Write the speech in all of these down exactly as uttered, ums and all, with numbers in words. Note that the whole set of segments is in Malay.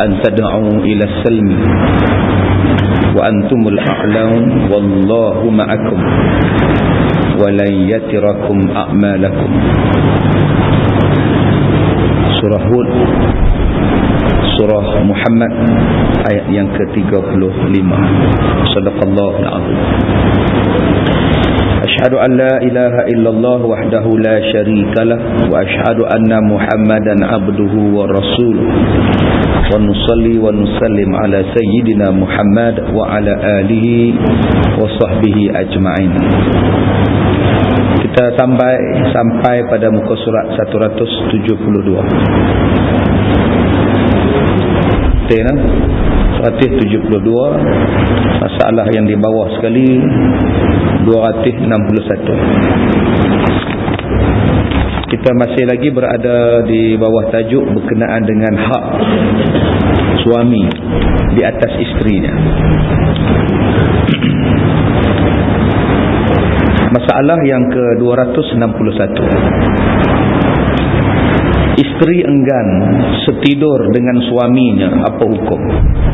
an tad'u ila salmi wa antumul a'laun wallahu ma'akum wa lan yatirakum a'malakum. Surah Hud, Surah Muhammad, ayat yang ke tiga puluh lima. Sadaqallahul azim. Asyhadu an la ilaha illallah wahdahu la syarikalah wa asyhadu anna Muhammadan abduhu wa rasuluh. Wa nusalli wa nusallim ala sayyidina Muhammad wa ala alihi wa sahbihi ajma'in. Kita sampai sampai pada muka surat seratus tujuh puluh dua. Tena seratus tujuh puluh dua, masalah yang di bawah sekali dua ratus enam puluh satu. Kita masih lagi berada di bawah tajuk berkenaan dengan hak suami di atas isterinya. Masalah yang ke dua ratus enam puluh satu. Isteri enggan setidur dengan suaminya, apa hukum?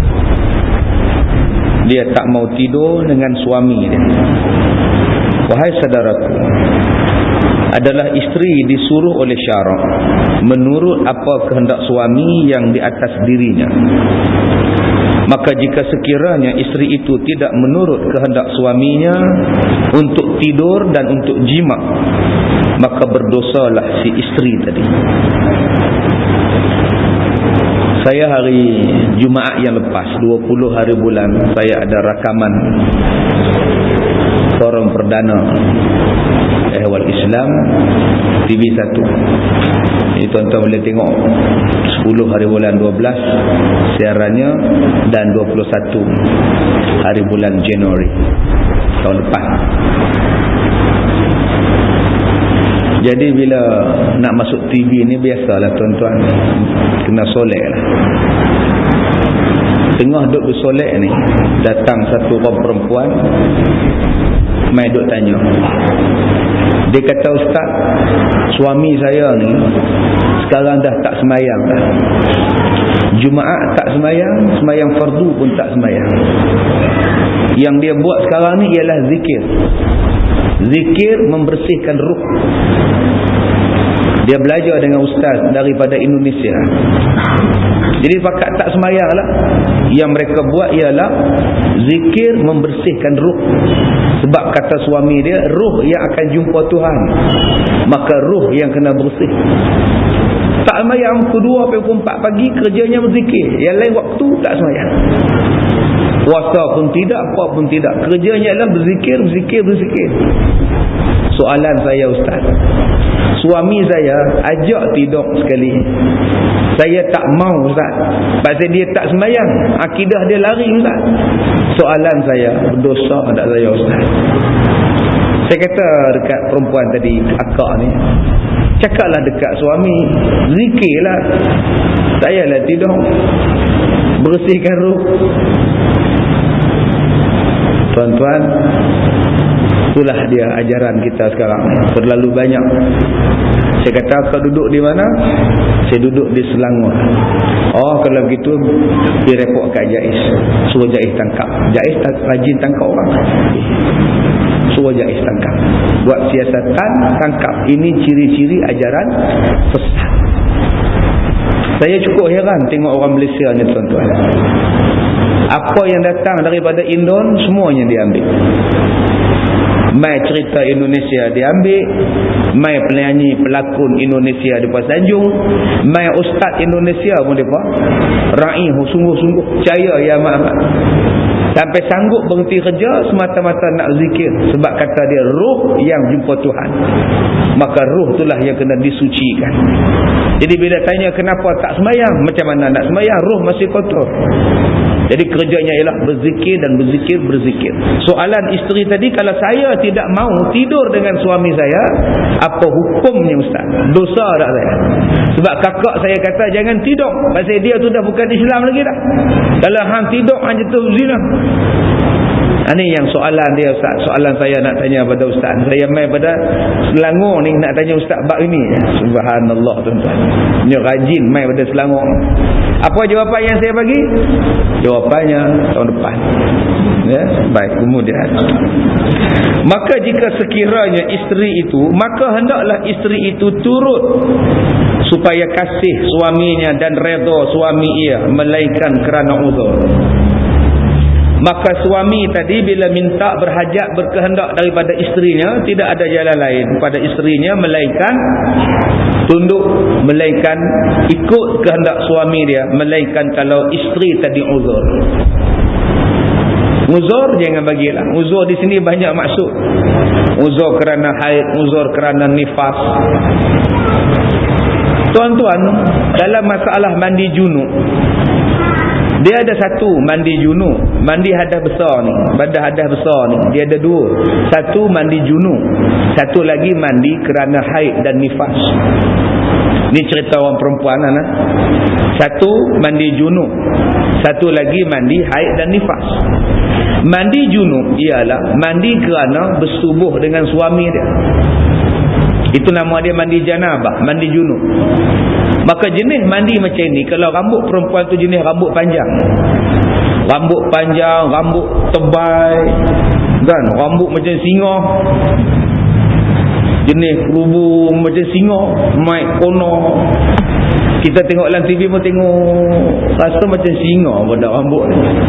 Dia tak mau tidur dengan suami dia. Wahai saudaraku, adalah isteri disuruh oleh syarak menurut apa kehendak suami yang di atas dirinya. Maka jika sekiranya isteri itu tidak menurut kehendak suaminya untuk tidur dan untuk jima, maka berdosalah si isteri tadi. Saya hari Jumaat yang lepas, dua puluh hari bulan, saya ada rakaman forum perdana Ehwal Islam T V satu. Jadi tuan-tuan boleh tengok sepuluh hari bulan dua belas siarannya dan dua puluh satu hari bulan Januari tahun depan. Jadi bila nak masuk T V ni, biasalah tuan-tuan kena solek lah. Tengah duduk bersolek ni, datang satu orang perempuan, mai duk tanya. Dia kata, Ustaz, suami saya ni sekarang dah tak semayang dah. Jumaat tak semayang, semayang fardu pun tak semayang. Yang dia buat sekarang ni ialah zikir. Zikir membersihkan ruh. Dia belajar dengan ustaz daripada Indonesia. Jadi fakat tak semayang lah. Yang mereka buat ialah zikir membersihkan ruh. Sebab kata suami dia, ruh yang akan jumpa Tuhan, maka ruh yang kena bersih. Tak semayang pukul dua sampai pukul empat pagi, kerjanya berzikir. Yang lain waktu tak semayang. Puasa pun tidak, apa pun tidak. Kerjanya adalah berzikir, berzikir, berzikir. Soalan saya, Ustaz, suami saya ajak tidur sekali, saya tak mau, Ustaz. Pasal dia tak semayang, akidah dia lari, Ustaz. Soalan saya, berdosa tak saya, Ustaz? Saya kata dekat perempuan tadi, akak ni, cakaplah dekat suami, zikirlah, tak payahlah tidur, bersihkan ruh. Tuan-tuan, itulah dia ajaran kita sekarang, terlalu banyak. Saya kata, kau duduk di mana? Saya duduk di Selangor. Oh, kalau begitu pergi report kat Jais, suruh Jais tangkap. Jais tak rajin tangkap orang, suruh Jais tangkap, buat siasatan, tangkap. Ini ciri-ciri ajaran sesat. Saya cukup heran tengok orang Malaysia ni, tuan-tuan. Apa yang datang daripada Indon, semuanya diambil. Mai cerita Indonesia diambil, mai penyanyi pelakon Indonesia di Pasar Sanjung, mai ustaz Indonesia pun depa raih sungguh-sungguh, percaya ya mak-mak. Sampai sanggup berhenti kerja semata-mata nak zikir, sebab kata dia ruh yang jumpa Tuhan, maka ruh itulah yang kena disucikan. Jadi bila tanya kenapa tak semayang, macam mana nak semayang, ruh masih kotor. Jadi kerjanya ialah berzikir dan berzikir, berzikir. Soalan isteri tadi, kalau saya tidak mau tidur dengan suami saya, apa hukumnya, Ustaz? Dosa tak saya? Sebab kakak saya kata jangan tidur, pasal dia tu dah bukan Islam lagi dah. Kalau hang tidur hang jatuh zina. Ini yang soalan dia Ustaz. Soalan saya nak tanya pada Ustaz. Saya mai pada Selangor ni nak tanya Ustaz bab ini. Subhanallah tuan-tuan. Dia rajin mai pada Selangor. Apa jawapan yang saya bagi? Jawapannya tahun depan. Ya, baik. Kemudian, maka jika sekiranya isteri itu, maka hendaklah isteri itu turut supaya kasih suaminya dan redha suami ia, melainkan kerana uzur. Maka suami tadi bila minta berhajat berkehendak daripada isterinya, tidak ada jalan lain pada isterinya melainkan tunduk, melainkan ikut kehendak suami dia, melainkan kalau isteri tadi uzur. Uzur jangan bagilah. Uzur di sini banyak maksud. Uzur kerana haid, uzur kerana nifas. Tuan-tuan, dalam masalah mandi junub, dia ada satu mandi junub, mandi hadas besar ni, badan hadas besar ni, dia ada dua. Satu mandi junub, satu lagi mandi kerana haid dan nifas. Ni cerita orang perempuan lah. Satu mandi junub, satu lagi mandi haid dan nifas. Mandi junub ialah mandi kerana bersubuh dengan suami dia. Itu nama dia mandi janabah, mandi junub. Maka jenis mandi macam ni, kalau rambut perempuan tu jenis rambut panjang, rambut panjang, rambut tebal kan, rambut macam singa, jenis kerubung macam singa, mic kono, kita tengok dalam T V pun tengok rasa macam singa pada rambut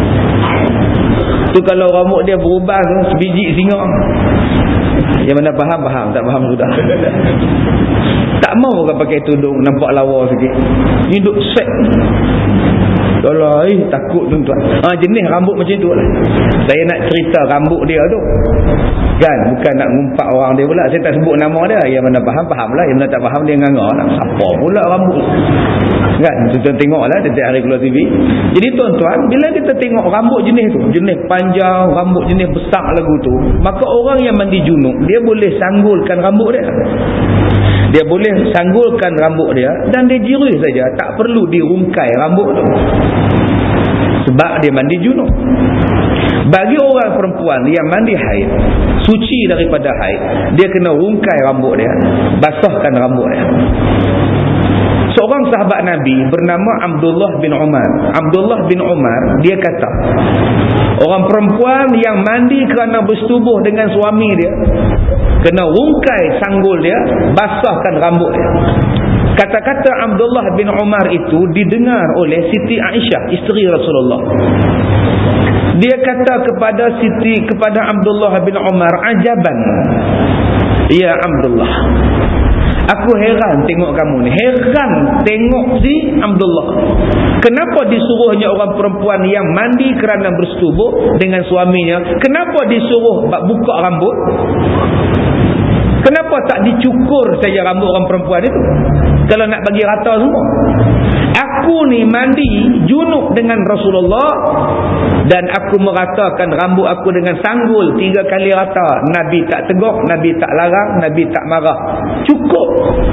tu. Kalau rambut dia berubah tu sebiji singa. Yang mana faham, faham. Tak faham sudah. Tak mau kan pakai tudung, nampak lawa sikit. Ni duk set. Kalau eh takut tuan-tuan. Ha, jenis rambut macam tu lah. Saya nak cerita rambut dia tu. Kan, bukan nak ngumpat orang dia pula. Saya tak sebut nama dia. Yang mana faham, faham lah. Yang mana tak faham dia nganggar lah. Siapa pula rambut? Kan, tuan-tuan tengok lah setiap hari keluar T V. Jadi tuan-tuan, bila kita tengok rambut jenis tu, jenis panjang, rambut jenis besar lagu tu, maka orang yang mandi junub, dia boleh sanggulkan rambut dia. Dia boleh sanggulkan rambut dia dan dia jirui saja, tak perlu dirungkai rambut tu. Sebab dia mandi junub. Bagi orang perempuan yang mandi haid, suci daripada haid, dia kena rungkai rambut dia, basahkan rambut dia. Seorang sahabat Nabi bernama Abdullah bin Umar. Abdullah bin Umar, dia kata, orang perempuan yang mandi kerana bersetubuh dengan suami dia, kena rungkai sanggul dia, basahkan rambut dia. Kata-kata Abdullah bin Umar itu didengar oleh Siti Aisyah, isteri Rasulullah. Dia kata kepada Siti, kepada Abdullah bin Umar, ajaban ya Abdullah, aku heran tengok kamu ni. Heran tengok si Abdullah. Kenapa disuruhnya orang perempuan yang mandi kerana bersetubuh dengan suaminya, kenapa disuruh buka rambut? Kenapa tak dicukur saja rambut orang perempuan itu? Kalau nak bagi rata semua. Aku ni mandi junub dengan Rasulullah dan aku meratakan rambut aku dengan sanggul tiga kali rata. Nabi tak tegur, Nabi tak larang, Nabi tak marah. Cukup.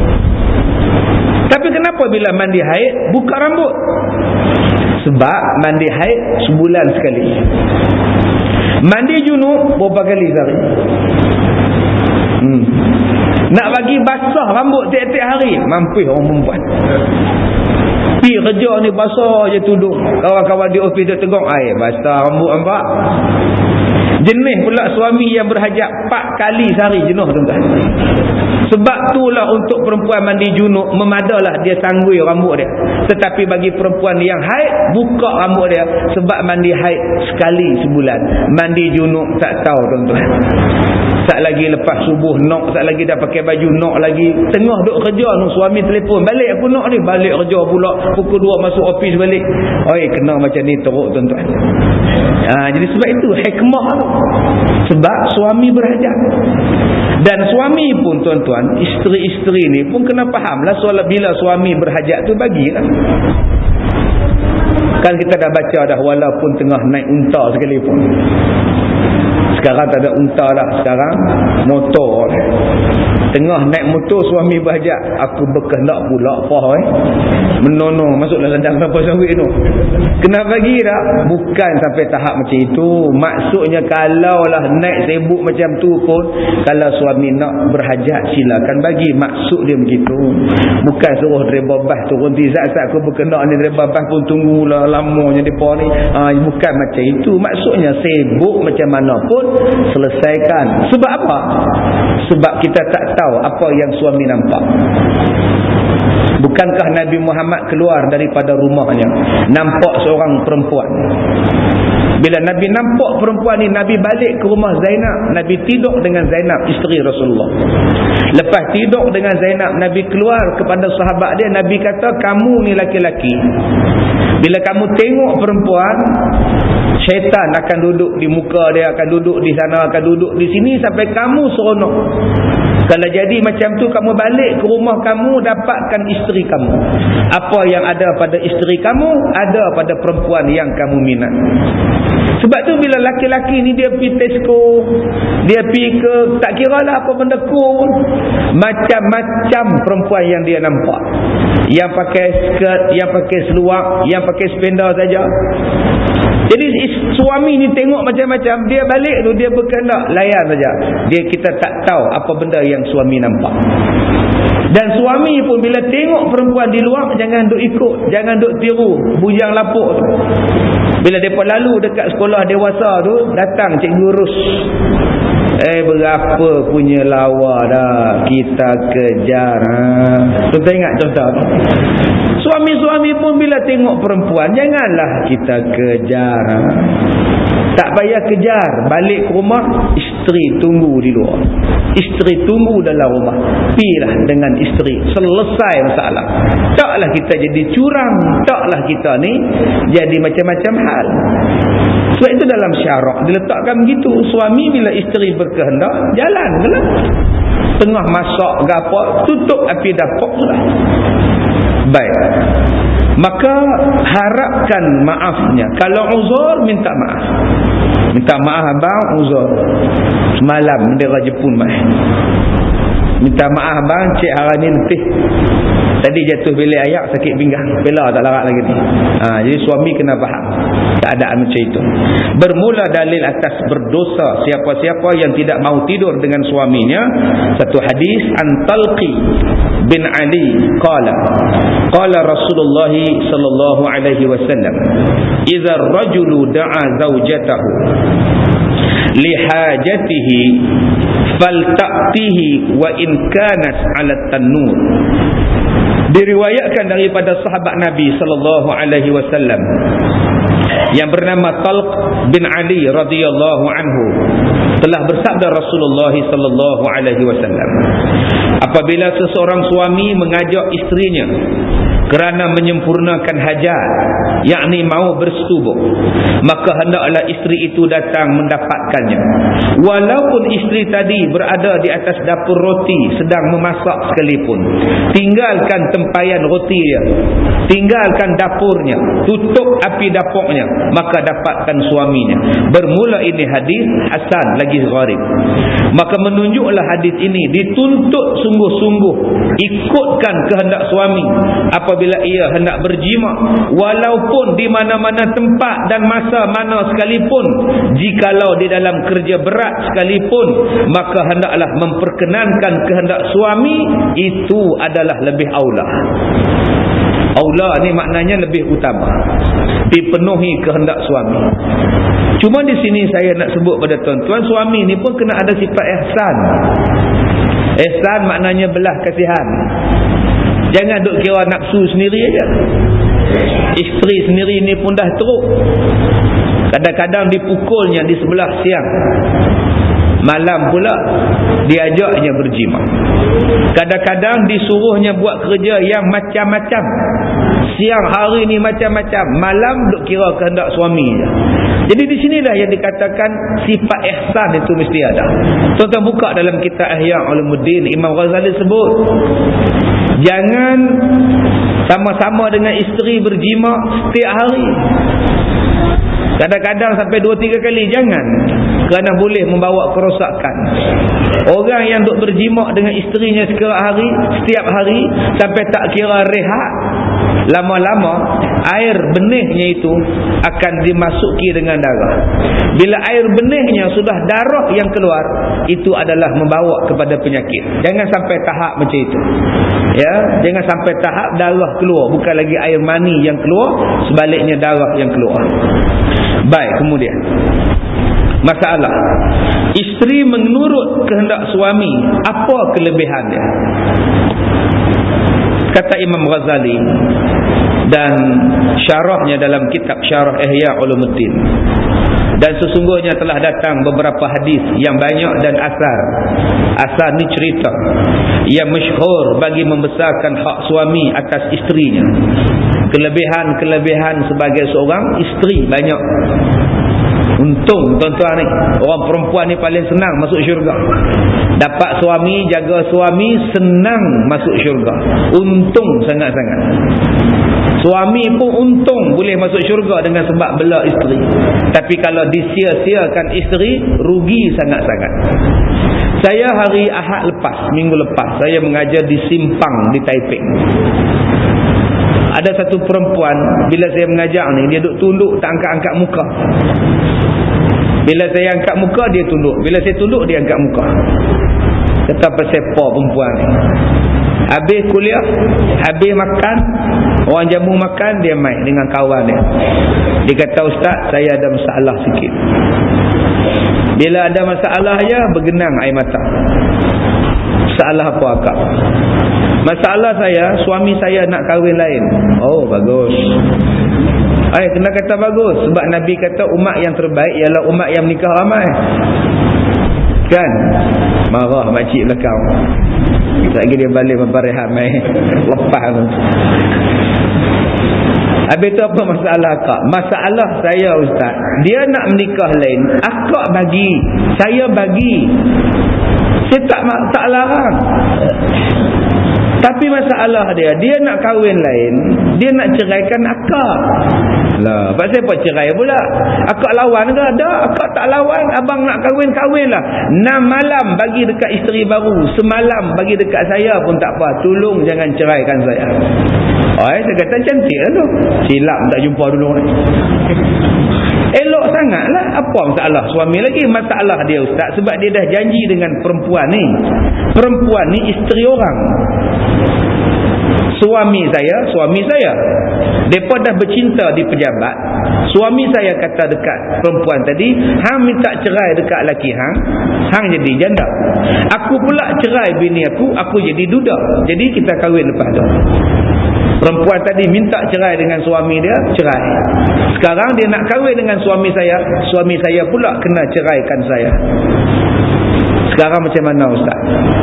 Tapi kenapa bila mandi haid buka rambut? Sebab mandi haid sebulan sekali. Mandi junub berapa kali sehari? Hmm. Nak bagi basah rambut tiap-tiap hari, mampu orang perempuan. Pergi kerja ni basah je tudung. Kawan-kawan di ofis dia tegur, air basah rambut nampak. Jenis pula suami yang berhajat empat kali sehari jenuh tuan-tuan. Sebab itulah untuk perempuan mandi junub memadalah dia sanggui rambut dia. Tetapi bagi perempuan yang haid, buka rambut dia. Sebab mandi haid sekali sebulan. Mandi junub tak tahu tuan-tuan. Tak lagi lepas subuh nok, tak lagi dah pakai baju nok lagi. Tengah duk kerja nu, suami telefon, balik aku nok ni, balik kerja pula pukul dua masuk ofis balik. Oi, kena macam ni teruk tuan-tuan. Ha, jadi sebab itu hikmah tu. Sebab suami berhajat. Dan suami pun tuan-tuan, isteri-isteri ni pun kena fahamlah soal bila suami berhajat tu bagilah. Kan kita dah baca dah, walaupun tengah naik unta sekalipun. Sekarang tak ada unta dah, sekarang motor. Tengah naik motor suami berhajat, aku berkehendak pula apa eh menono masuk dalam ladang tanpa sawit tu. Kena bagi tak? Bukan sampai tahap macam itu. Maksudnya kalau lah naik sibuk macam tu pun, kalau suami nak berhajat silakan bagi. Maksud dia begitu. Bukan suruh driver bas turun tizat-zat aku berkehendak ni, driver bas pun tunggulah lamanya depa ni. Ha, bukan macam itu. Maksudnya sibuk macam mana pun selesaikan. Sebab apa? Sebab kita tak tahu apa yang suami nampak. Bukankah Nabi Muhammad keluar daripada rumahnya nampak seorang perempuan? Bila Nabi nampak perempuan ni, Nabi balik ke rumah Zainab. Nabi tidur dengan Zainab, isteri Rasulullah. Lepas tidur dengan Zainab, Nabi keluar kepada sahabat dia. Nabi kata, kamu ni laki-laki, bila kamu tengok perempuan, syaitan akan duduk di muka dia, akan duduk di sana, akan duduk di sini sampai kamu seronok. Kalau jadi macam tu, kamu balik ke rumah kamu, dapatkan isteri kamu. Apa yang ada pada isteri kamu, ada pada perempuan yang kamu minat. Sebab tu bila laki-laki ni dia pergi Tesco, dia pergi ke, tak kira lah apa benda pun, macam-macam perempuan yang dia nampak. Yang pakai skirt, yang pakai seluar, yang pakai spender saja. Jadi suami ni tengok macam-macam, dia balik tu dia berkehendak layan saja. Dia, kita tak tahu apa benda yang suami nampak. Dan suami pun bila tengok perempuan di luar, jangan duk ikut, jangan duk tiru bujang lapuk tu. Bila mereka lalu dekat sekolah dewasa tu, datang cikgu urus, eh berapa punya lawa dah kita kejar. Ha. Tuan ingat contoh. Suami-suami pun bila tengok perempuan, janganlah kita kejar. Ha. Tak payah kejar. Balik ke rumah, isteri tunggu di luar. Isteri tunggu dalam rumah. Pilah dengan isteri. Selesai masalah. Taklah kita jadi curang. Taklah kita ni jadi macam-macam hal. Sebab itu dalam syarak diletakkan begitu. Suami bila isteri berkehendak, jalan gelap. Tengah masak ke apa, tutup api dapur sudah. Baik. Maka harapkan maafnya. Kalau uzur, minta maaf. Minta maaf abang, uzur. Semalam bendera Jepun mai. Minta maaf abang, cik hari ni letih. Tadi jatuh bilik ayak, sakit pinggang. Bela tak larat lagi ni. Ha, jadi suami kena faham keadaan macam itu. Bermula dalil atas berdosa siapa-siapa yang tidak mau tidur dengan suaminya. Satu hadis an Talqi bin Ali qala qala Rasulullah sallallahu alaihi wasallam, idza ar-rajulu da'a zawjatahu li hajatihi falta'tihi wa in kanat 'ala at-tannur. Diriwayatkan daripada sahabat Nabi sallallahu alaihi wasallam yang bernama Talq bin Ali radhiyallahu anhu, telah bersabda Rasulullah sallallahu alaihi wasallam, apabila seseorang suami mengajak isterinya kerana menyempurnakan hajat, yakni mau bersetubuh, maka hendaklah isteri itu datang mendapatkannya. Walaupun isteri tadi berada di atas dapur roti sedang memasak sekalipun, tinggalkan tempayan roti dia, tinggalkan dapurnya, tutup api dapurnya, maka dapatkan suaminya. Bermula ini hadis hasan lagi gharib. Maka menunjuklah hadis ini dituntut sungguh-sungguh ikutkan kehendak suami apabila ia hendak berjima, walaupun di mana-mana tempat dan masa mana sekalipun. Jikalau di dalam kerja berat sekalipun, maka hendaklah memperkenankan kehendak suami. Itu adalah lebih aula. Aula ni maknanya lebih utama, dipenuhi kehendak suami. Cuma di sini saya nak sebut pada tuan-tuan, suami ni pun kena ada sifat ihsan. Ihsan maknanya belah kasihan. Jangan duk kira nafsu sendiri aja. Isteri sendiri ni pun dah teruk. Kadang-kadang dipukulnya di sebelah siang, malam pula diajaknya berjima. Kadang-kadang disuruhnya buat kerja yang macam-macam. Siang hari ni macam-macam, malam duk kira kehendak suami je. Jadi di sinilah yang dikatakan sifat ihsan itu mesti ada. Tuan-tuan buka dalam kitab Ihya Ulumuddin, Imam Ghazali sebut, jangan sama-sama dengan isteri berjima setiap hari. Kadang-kadang sampai dua tiga kali, jangan. kerana boleh membawa kerosakan. Orang yang duk berjimak dengan isterinya setiap hari, setiap hari sampai tak kira rehat, lama-lama air benihnya itu akan dimasuki dengan darah. Bila air benihnya sudah darah yang keluar, itu adalah membawa kepada penyakit. Jangan sampai tahap macam itu. Ya, jangan sampai tahap darah keluar, bukan lagi air mani yang keluar, sebaliknya darah yang keluar. Baik, kemudian masalah isteri menurut kehendak suami, apa kelebihan dia? Kata Imam Ghazali dan syarahnya dalam kitab Syarah Ihya Ulumuddin, dan sesungguhnya telah datang beberapa hadis yang banyak dan asar. Asar ni cerita yang masyhur bagi membesarkan hak suami atas isterinya. Kelebihan-kelebihan sebagai seorang isteri banyak. Untung tuan-tuan ni, orang perempuan ni paling senang masuk syurga. Dapat suami, jaga suami, senang masuk syurga. Untung sangat-sangat. Suami pun untung boleh masuk syurga dengan sebab bela isteri. Tapi kalau disia-siakan isteri, rugi sangat-sangat. Saya hari Ahad lepas, minggu lepas, saya mengajar di Simpang di Taiping. Ada satu perempuan, bila saya mengajar ni, dia duduk tunduk, tak angkat-angkat muka. Bila saya angkat muka, dia tunduk. Bila saya tunduk, dia angkat muka. Kata pesepa perempuan ni. Habis kuliah, habis makan, orang jamu makan, dia main dengan kawan dia. Dia kata, Ustaz, saya ada masalah sikit. Bila ada masalah je, bergenang air mata. Masalah apa akak? Masalah saya, suami saya nak kahwin lain. Oh, bagus. Eh, kena kata bagus. Sebab Nabi kata umat yang terbaik ialah umat yang menikah ramai. Kan? Marah makcik belakang. Lagi dia balik membarehat main. Lepas tu. Habis tu apa masalah akak? Masalah saya, Ustaz, dia nak menikah lain, akak bagi, saya bagi. Saya tak, tak larang. Tapi masalah dia, dia nak kahwin lain, dia nak ceraikan akak. Lah, pasal apa cerai pula? Akak lawan ke? Ada, akak tak lawan. Abang nak kahwin, kahwinlah. enam malam bagi dekat isteri baru, semalam bagi dekat saya pun tak apa. Tolong jangan ceraikan saya. Oh, saya kata cantik lah tu. Silap tak jumpa dulu. Elok sangatlah. Apa masalah suami lagi? Masalah dia, Ustaz, sebab dia dah janji dengan perempuan ni. Perempuan ni isteri orang. Suami saya, suami saya. Mereka dah bercinta di pejabat. Suami saya kata dekat perempuan tadi, hang minta cerai dekat laki hang, hang jadi janda. Aku pula cerai bini aku, aku jadi duda. Jadi kita kahwin lepas tu. Perempuan tadi minta cerai dengan suami dia, cerai. Sekarang dia nak kahwin dengan suami saya, suami saya pula kena ceraikan saya. Sekarang macam mana, Ustaz?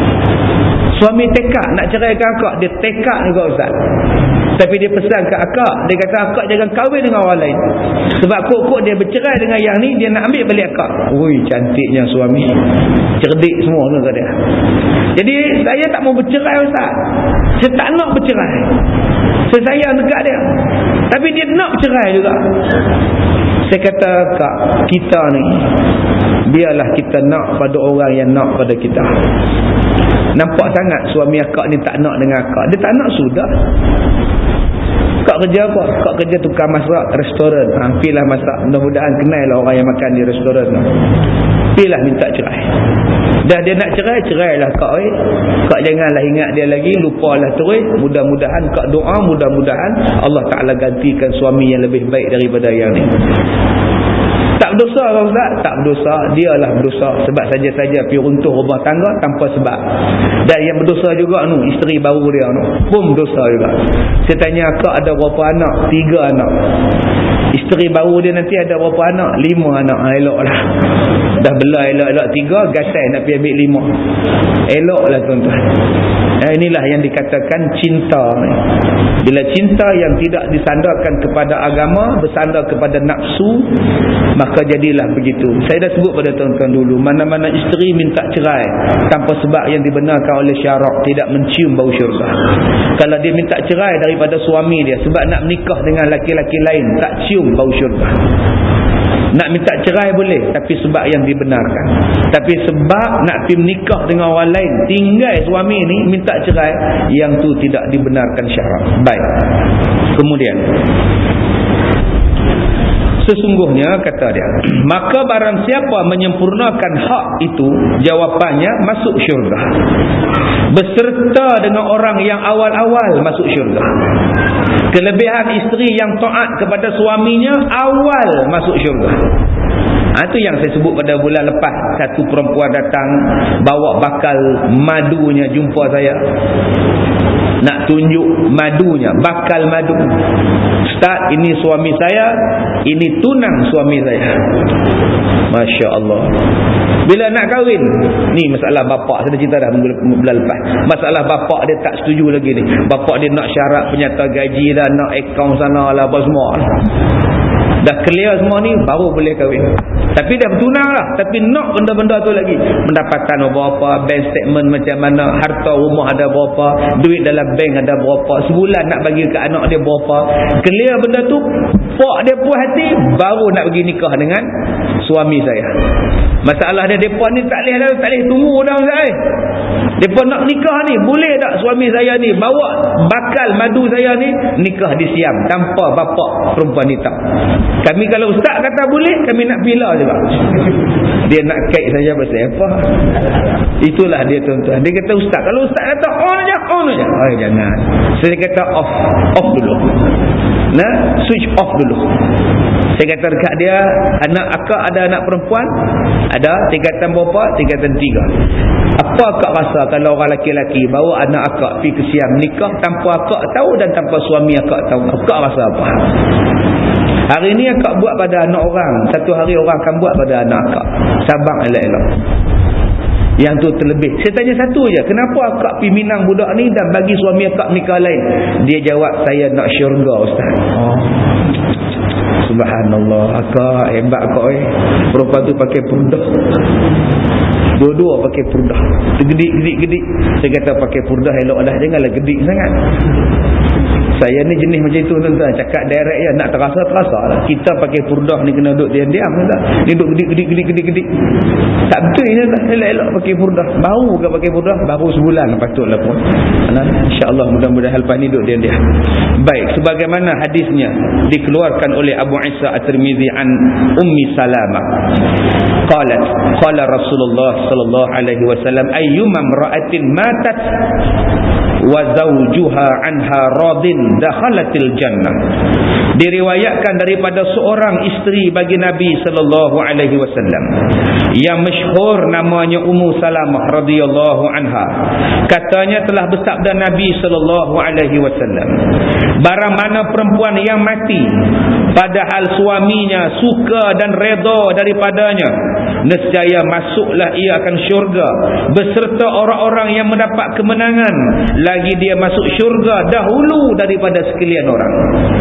Suami tekak nak ceraikan akak, dia tekak juga, Ustaz. Tapi dia pesan ke akak, dia kata akak jangan kahwin dengan orang lain. Sebab kok-kok dia bercerai dengan yang ni, dia nak ambil balik akak. Ui, cantiknya suami. Cerdik semua tu dia. Jadi saya tak mau bercerai, Ustaz. Saya tak nak bercerai. Saya sayang dekat dia. Tapi dia nak bercerai juga. Saya kata, Kak, kita ni biarlah kita nak pada orang yang nak pada kita. Nampak sangat suami akak ni tak nak dengan akak. Dia tak nak, sudah. Kak kerja apa? Kak kerja tukar masak restoran. Ha, pilah masak. Mudah-mudahan kenal lah orang yang makan di restoran. Pilah minta cerai. Dah dia nak cerai, cerailah kak. Eh. Kak janganlah ingat dia lagi, lupalah terus. Mudah-mudahan kak doa, mudah-mudahan Allah Ta'ala gantikan suami yang lebih baik daripada yang ni. Tak berdosa kan, Ustaz? Tak berdosa. Dialah berdosa. Sebab saja-saja pergi runtuh rumah tangga tanpa sebab. Dan yang berdosa juga nu, isteri baru dia nu, pun berdosa juga. Saya tanya akak ada berapa anak? Tiga anak. Isteri baru dia nanti ada berapa anak? Lima anak. Ha, eloklah. Dah bela elok-elok tiga, gatai nak pergi ambil lima. Eloklah tuan-tuan. Nah, inilah yang dikatakan cinta. Bila cinta yang tidak disandarkan kepada agama, bersandar kepada nafsu, maka jadilah begitu. Saya dah sebut pada tuan-tuan dulu, mana-mana isteri minta cerai tanpa sebab yang dibenarkan oleh syarak, tidak mencium bau syurga. Kalau dia minta cerai daripada suami dia sebab nak menikah dengan laki-laki lain, tak cium bau syurga. Nak minta cerai boleh, tapi sebab yang dibenarkan. Tapi sebab nak pergi menikah dengan orang lain, tinggal suami ni minta cerai, yang tu tidak dibenarkan syarak. Baik. Kemudian sesungguhnya kata dia, maka barang siapa menyempurnakan hak itu, jawapannya masuk syurga beserta dengan orang yang awal-awal masuk syurga. Kelebihan isteri yang taat kepada suaminya awal masuk syurga. Ha, itu yang saya sebut pada bulan lepas. Satu perempuan datang bawa bakal madunya jumpa saya, nak tunjuk madunya, bakal madu. Ustaz, ini suami saya, ini tunang suami saya. Masya Allah. Bila nak kahwin, ni masalah bapak, saya dah cerita dah bulan lepas. Masalah bapak dia tak setuju lagi ni. Bapak dia nak syarat penyata gaji dah, nak akaun sana lah, apa semua. Dah clear semua ni, baru boleh kahwin. Tapi dah bertunang lah. Tapi nak benda-benda tu lagi. Pendapatan berapa, bank statement macam mana, harta rumah ada berapa, duit dalam bank ada berapa, sebulan nak bagi ke anak dia berapa. Clear benda tu, pak dia puas hati, baru nak pergi nikah dengan suami saya. Masalah dia, mereka ni tak boleh dah, tak boleh tunggu dah Ustaz. Mereka nak nikah ni, boleh tak suami saya ni bawa bakal madu saya ni nikah di Siam tanpa bapak perempuan ni tak. Kami kalau Ustaz kata boleh, kami nak bila juga. Dia nak kait saja pasal apa. Itulah dia tuan-tuan. Dia kata Ustaz, kalau Ustaz kata on je, on je. Oh jangan. Saya kata off, off dulu. Nah, switch off dulu. Saya kata dekat dia, anak akak ada anak perempuan? Ada, tingkatan berapa? Tingkatan tiga. Apa akak rasa kalau orang lelaki-lelaki bawa anak akak pergi ke Siam nikah tanpa akak tahu dan tanpa suami akak tahu? Akak rasa apa? Hari ni akak buat pada anak orang, satu hari orang akan buat pada anak akak. Sabar elok-elok. Yang tu terlebih. Saya tanya satu je, kenapa akak pergi minang budak ni dan bagi suami akak nikah lain? Dia jawab, saya nak syurga Ustaz. Oh. Subhanallah, akak hebat akak eh. Perempuan tu pakai purdah. Dua-dua pakai purdah. Gedik-gedik-gedik. Saya kata pakai purdah elok dah, janganlah gedik sangat. Saya ni jenis macam itu tuan-tuan. Cakap direct je, nak terasa-terasa lah. Kita pakai purdah ni kena duduk diam-diam tak? Ni duduk gedik-gedik-gedik-gedik. Tak betul ni tak? Elok-elok pakai purdah. Baru ke pakai purdah? Baru sebulan patutlah pun. InsyaAllah mudah-mudahan lepas ni duduk diam-diam. Baik, sebagaimana hadisnya dikeluarkan oleh Abu Isa At-Tirmizi an Ummi Salamah. Qalat, qala Rasulullah sallallahu alaihi wasallam, ayyuma imra'atin matat wa zawjuha anha radin dakhalatil jannah. Diriwayatkan daripada seorang isteri bagi Nabi sallallahu alaihi wasallam yang masyhur namanya Ummu Salamah radhiyallahu anha. Katanya telah bersabda Nabi sallallahu alaihi wasallam, barang mana perempuan yang mati padahal suaminya suka dan redha daripadanya, nescaya masuklah ia akan syurga beserta orang-orang yang mendapat kemenangan, lagi dia masuk syurga dahulu daripada sekalian orang.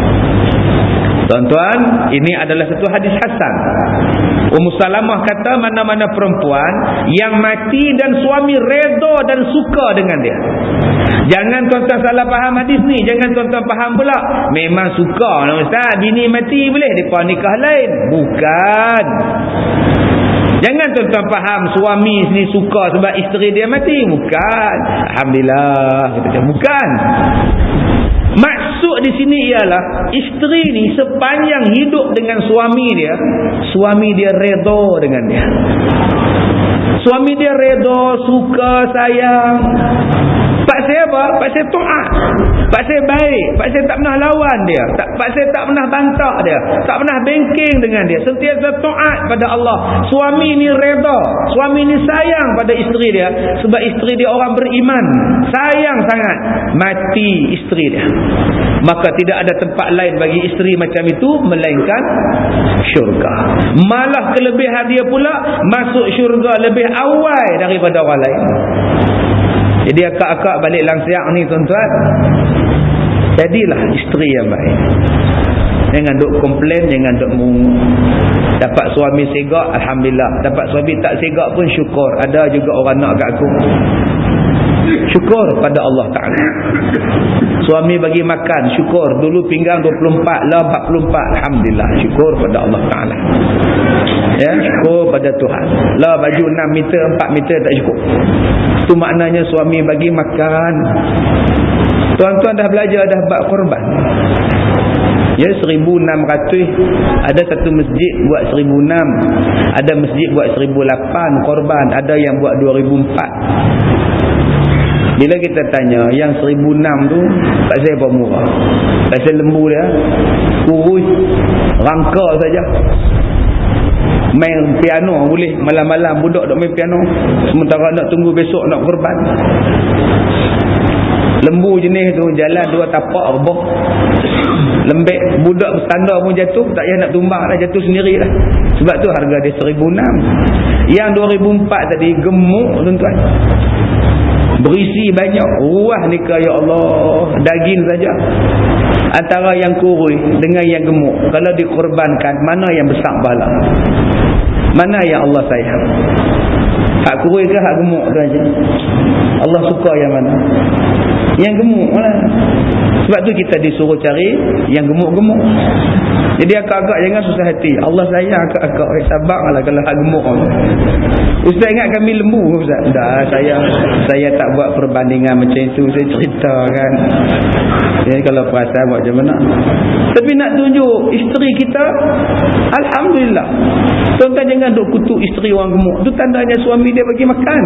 Tuan-tuan, ini adalah satu hadis hasan. Ummu Salamah kata, mana-mana perempuan yang mati dan suami redha dan suka dengan dia. Jangan tuan-tuan salah faham hadis ni. Jangan tuan-tuan faham pula, memang suka lah Ustaz, bini mati boleh mereka nikah lain. Bukan. Jangan tuan-tuan faham suami ni suka sebab isteri dia mati. Bukan. Alhamdulillah. Bukan. Maksud di sini ialah isteri ni sepanjang hidup dengan suami dia, suami dia redha dengan dia. Suami dia redha, suka, sayang. Pak saya apa? Pak saya taat. Pak saya baik. Pak saya tak pernah lawan dia. Tak, Pak saya tak pernah bantah dia. Tak pernah bengking dengan dia. Sentiasa taat pada Allah. Suami ni redha. Suami ni sayang pada isteri dia. Sebab isteri dia orang beriman. Sayang sangat. Mati isteri dia. Maka tidak ada tempat lain bagi isteri macam itu melainkan syurga. Malah kelebihan dia pula masuk syurga lebih awal daripada orang lain. Jadi akak-akak balik langsiak ni tuan-tuan, jadilah isteri yang baik. Jangan duk komplain, jangan duk mungut. Dapat suami segak, alhamdulillah. Dapat suami tak segak pun syukur. Ada juga orang nak kat aku. Syukur pada Allah Ta'ala. Suami bagi makan, syukur. Dulu pinggang dua puluh empat, lah empat puluh empat, alhamdulillah, syukur pada Allah Ta'ala. Ya, syukur pada Tuhan. Lah baju enam meter, empat meter tak cukup. Itu maknanya suami bagi makan. Tuan-tuan dah belajar dah bab korban. Ya, seribu enam ratus. Ada satu masjid buat seribu enam, ada masjid buat seribu lapan korban, ada yang buat dua ribu empat. Bila kita tanya yang seribu enam tu tak saya apa murah. Tak saya lembu dia kurus, rangka saja. Main piano boleh, malam-malam budak duk main piano, sementara nak tunggu besok nak korban. Lembu jenis tu jalan dua tapak rebah. Lembek, budak bertanda pun jatuh, tak payah nak tumbang dah, jatuh sendiri lah. Sebab tu harga dia seribu enam. Yang dua ribu empat tadi gemuk tuan-tuan, berisi banyak, ruah nikah, ya Allah, daging saja. Antara yang kurus dengan yang gemuk, kalau dikorbankan, mana yang besar pahala? Mana yang Allah sayang? Hak kurus ke hak gemuk tu aja? Allah suka yang mana? Yang gemuk lah. Sebab tu kita disuruh cari yang gemuk-gemuk. Jadi akak-akak jangan susah hati. Allah sayang akak-akak, eh, sabarlah kalau hak gemuk. Ustaz ingat kami lembu Ustaz? Dah, saya saya tak buat perbandingan macam itu, saya cerita kan. Jadi kalau perasan buat macam mana? Tapi nak tunjuk isteri kita, alhamdulillah. Tuan-tuan jangan duk kutuk isteri orang gemuk. Tu tandanya suami dia bagi makan.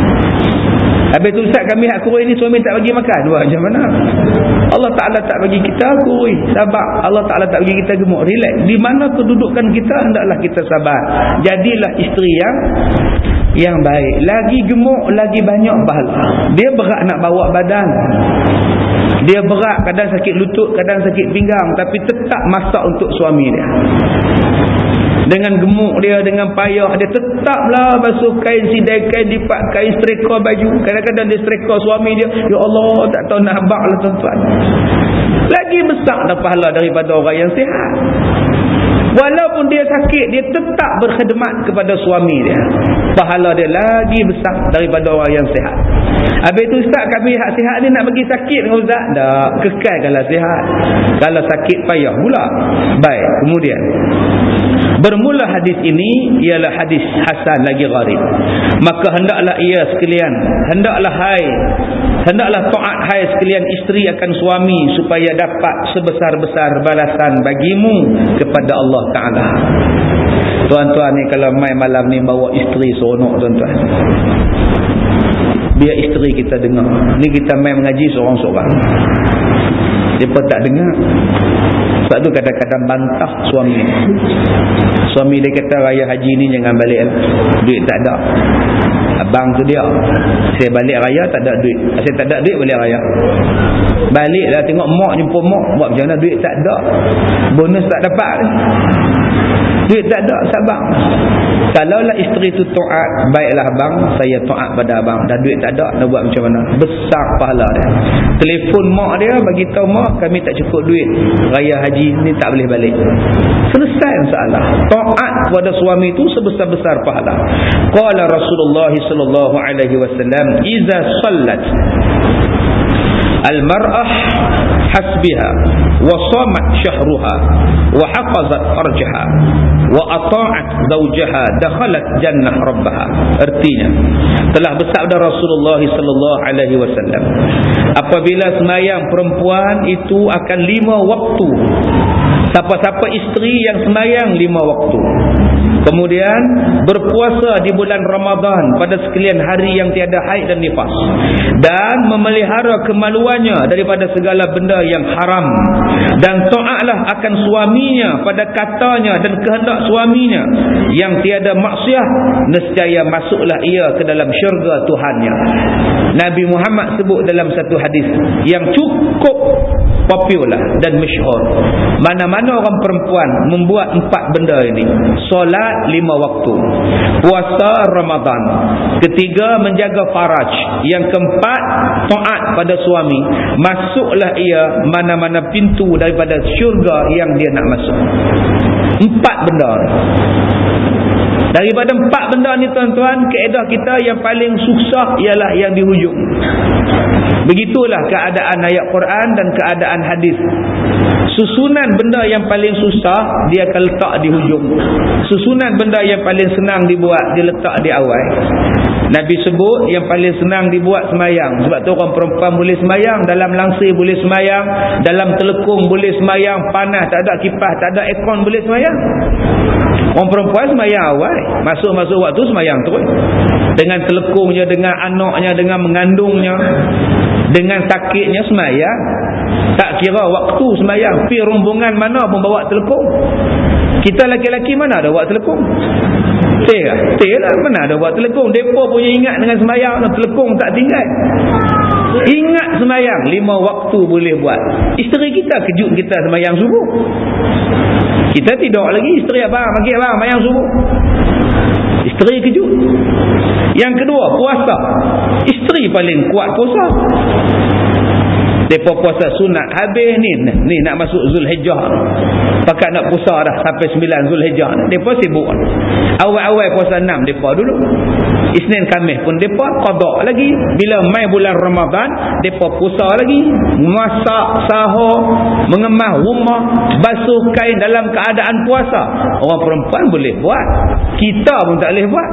Habis tu Ustaz kami hak kurus ni suami tak bagi makan. Wah, macam mana? Allah Ta'ala tak bagi kita kurus, sabar. Allah Ta'ala tak bagi kita gemuk, relax. Di mana kedudukan kita, hendaklah kita sabar. Jadilah isteri yang yang baik. Lagi gemuk, lagi banyak pahala. Dia berat nak bawa badan. Dia berat, kadang sakit lutut, kadang sakit pinggang, tapi tetap masak untuk suami dia. Dengan gemuk dia, dengan payah dia, tetaplah basuh kain sidai, kain lipat, kain setrika baju. Kadang-kadang dia setrika suami dia, ya Allah, tak tahu nak habak lah tuan-tuan. Lagi besar dah pahala daripada orang yang sihat. Walaupun dia sakit, dia tetap berkhidmat kepada suami dia. Pahala dia lagi besar daripada orang yang sihat. Habis tu Ustaz kami hak sihat ni nak bagi sakit dengan Ustaz? Tak, kekal kalau sihat. Kalau sakit payah pula. Baik, kemudian bermula hadis ini ialah hadis hasan lagi gharib. Maka hendaklah ia sekalian, hendaklah hai, hendaklah taat hai sekalian isteri akan suami, supaya dapat sebesar-besar balasan bagimu kepada Allah Ta'ala. Tuan-tuan ni kalau main malam ni bawa isteri seronok tuan-tuan. Biar isteri kita dengar. Ni kita main mengaji seorang-seorang, mereka tak dengar. Sebab tu kadang-kadang bantah suami. Suami dia kata raya haji ni jangan balik lah, duit tak ada. Abang tu dia, saya balik raya tak ada duit. Saya tak ada duit balik raya. Baliklah tengok mak, jumpa mak, buat macam mana duit tak ada, bonus tak dapat, duit tak ada, sabar. Kalaulah isteri tu taat, baiklah abang, saya taat pada abang. Dah duit tak ada, nak buat macam mana? Besar pahala dia. Telefon mak dia, bagi tahu mak kami tak cukup duit, raya haji ni tak boleh balik. Selesai masalah. Taat kepada suami itu sebesar-besar pahala. Qala Rasulullah sallallahu alaihi wasallam, "Iza sallat al-mar'ah hasbiha wa shamat syahruha wa hafazat farjaha wa ata'at zawjaha dakhalat jannah rabbaha." Artinya, telah bersabda Rasulullah sallallahu alaihi wasallam, apabila sembahyang perempuan itu akan lima waktu. Siapa-siapa isteri yang sembahyang lima waktu, kemudian berpuasa di bulan Ramadan pada sekalian hari yang tiada haid dan nifas, dan memelihara kemaluannya daripada segala benda yang haram, dan taatlah akan suaminya pada katanya dan kehendak suaminya yang tiada maksiat, nescaya masuklah ia ke dalam syurga Tuhannya. Nabi Muhammad sebut dalam satu hadis yang cukup popular dan masyhur. Mana-mana orang perempuan membuat empat benda ini. Solat lima waktu, puasa Ramadan, ketiga menjaga faraj, yang keempat taat pada suami, masuklah ia mana-mana pintu daripada syurga yang dia nak masuk. Empat benda. Daripada empat benda ni tuan-tuan, kaedah kita yang paling susah ialah yang di hujung. Begitulah keadaan ayat Quran dan keadaan hadis. Susunan benda yang paling susah dia akan letak di hujung. Susunan benda yang paling senang dibuat dia letak di awal. Nabi sebut yang paling senang dibuat semayang. Sebab tu orang perempuan boleh semayang, dalam langsir boleh semayang, dalam telekung boleh semayang, panas tak ada kipas, tak ada aircon boleh semayang. Orang perempuan semayang awal, masuk-masuk waktu semayang terus. Dengan telekungnya, dengan anaknya, dengan mengandungnya, dengan sakitnya semayang. Tak kira waktu semayang. Pi rombongan mana pun bawa telekung. Kita laki-laki mana ada bawa telekung? Teh lah. Teh lah. Mana ada bawa telekung? Mereka punya ingat dengan semayang. Telekung tak tinggal. Ingat semayang. Lima waktu boleh buat. Isteri kita kejut kita semayang subuh. Kita tidur lagi. Isteri abang, pagi abang, semayang subuh. Isteri kejut. Yang kedua, puasa. Isteri paling kuat puasa. Mereka puasa sunat habis ni, ni nak masuk Zulhijjah, pakat nak puasa dah sampai sembilan Zulhijjah. Mereka sibuk. Awal-awal puasa enam mereka dulu, Isnin Khamis pun mereka qada lagi. Bila mai bulan Ramadan mereka puasa lagi, masak, sahur, mengemas rumah, basuh kain dalam keadaan puasa. Orang perempuan boleh buat, kita pun tak boleh buat.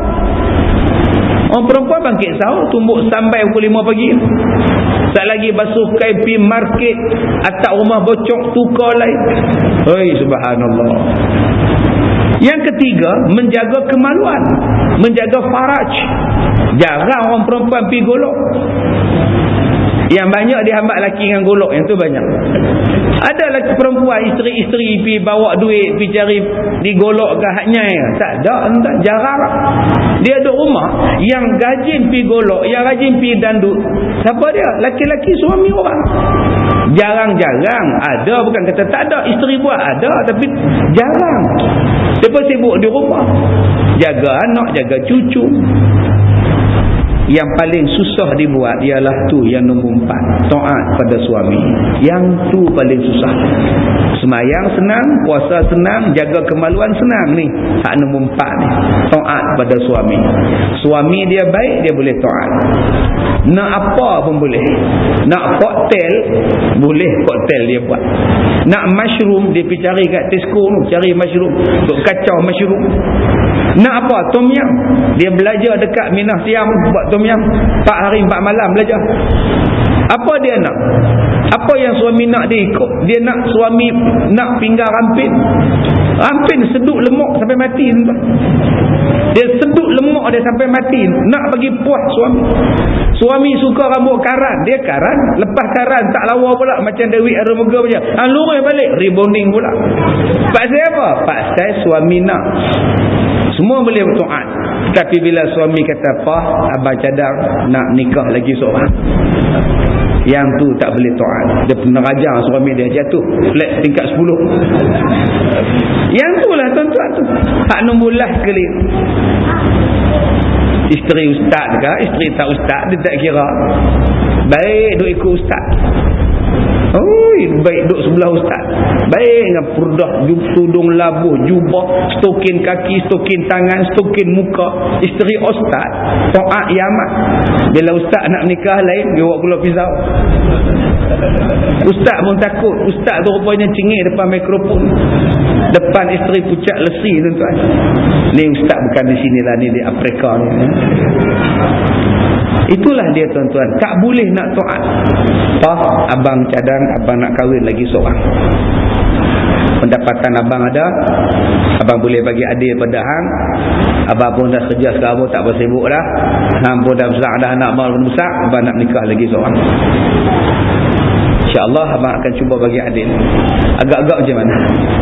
Orang perempuan bangkit sahur, tumbuk sampai pukul lima pagi. Tak lagi basuh kain, pergi market, atap rumah bocok, tukar lain. Hei, subhanallah. Yang ketiga, menjaga kemaluan, menjaga faraj. Jarang orang perempuan pergi golok. Yang banyak dihambat lelaki dengan golok, yang tu banyak. Ada lelaki perempuan, isteri-isteri pergi bawa duit, pergi cari digolok ke haknya. Tak ada, tak, jarang. Dia ada rumah yang rajin pergi golok, yang rajin pergi dandut. Siapa dia? Laki-laki suami orang. Jarang-jarang ada, bukan kata tak ada, isteri buat ada, tapi jarang. Siapa sibuk di rumah, jaga anak, jaga cucu. Yang paling susah dibuat ialah tu yang nombor empat, taat pada suami. Yang tu paling susah. Semayang senang, puasa senang, jaga kemaluan senang ni. Hak nombor empat ni, taat pada suami. Suami dia baik, dia boleh taat. Nak apa pun boleh. Nak koktel, boleh koktel dia buat. Nak mushroom, dia pergi cari kat Tesco tu, cari mushroom, untuk kacau mushroom. Nak apa? Tom yam. Dia belajar dekat Minah Siam buat tom yam. empat hari empat malam belajar. Apa dia nak? Apa yang suami nak dia ikut? Dia nak suami nak pinggang rampin. Rampin seduk lemak sampai mati. Dia seduk lemak dia sampai mati. Nak bagi puas suami. Suami suka rambut karan, dia karan. Lepas karan tak lawa pula macam Dewi Arumuga punya. Ha, lurus balik, rebonding pula. Pasal apa? Pasal suami nak. Semua boleh bertaat. Tapi bila suami kata, "Pah, abang cadang nak nikah lagi seorang." Yang tu tak boleh taat. Dia pernah rajar suami dia jatuh flat tingkat sepuluh. Yang tu lah tuan-tuan tu. Hak nombor last sekali. Isteri ustaz ke, isteri tak ustaz, dia tak kira. Baik duk ikut ustaz. Oh, baik duk sebelah ustaz. Baik dengan purdah, tudung labuh, jubah, stokin kaki, stokin tangan, stokin muka. Isteri ustaz, taat yamat. Bila ustaz nak nikah lain, dia bawa pulau pisau. Ustaz pun takut. Ustaz tu rupanya cengih depan mikrofon. Depan isteri pucat lesi tuan-tuan. Ni ustaz bukan di sinilah, ni di Afrika ni. Itulah dia tuan-tuan. Tak boleh nak taat. Pah, abang cadang, abang nak kahwin lagi seorang. Pendapatan abang ada, abang boleh bagi adil pada hang. Abang pun dah kerja sekarang pun tak bersibuk dah. Hang pun dah besar dah, anak abang pun besar. Abang nak nikah lagi seorang. InsyaAllah abang akan cuba bagi adil. Agak-agak macam mana?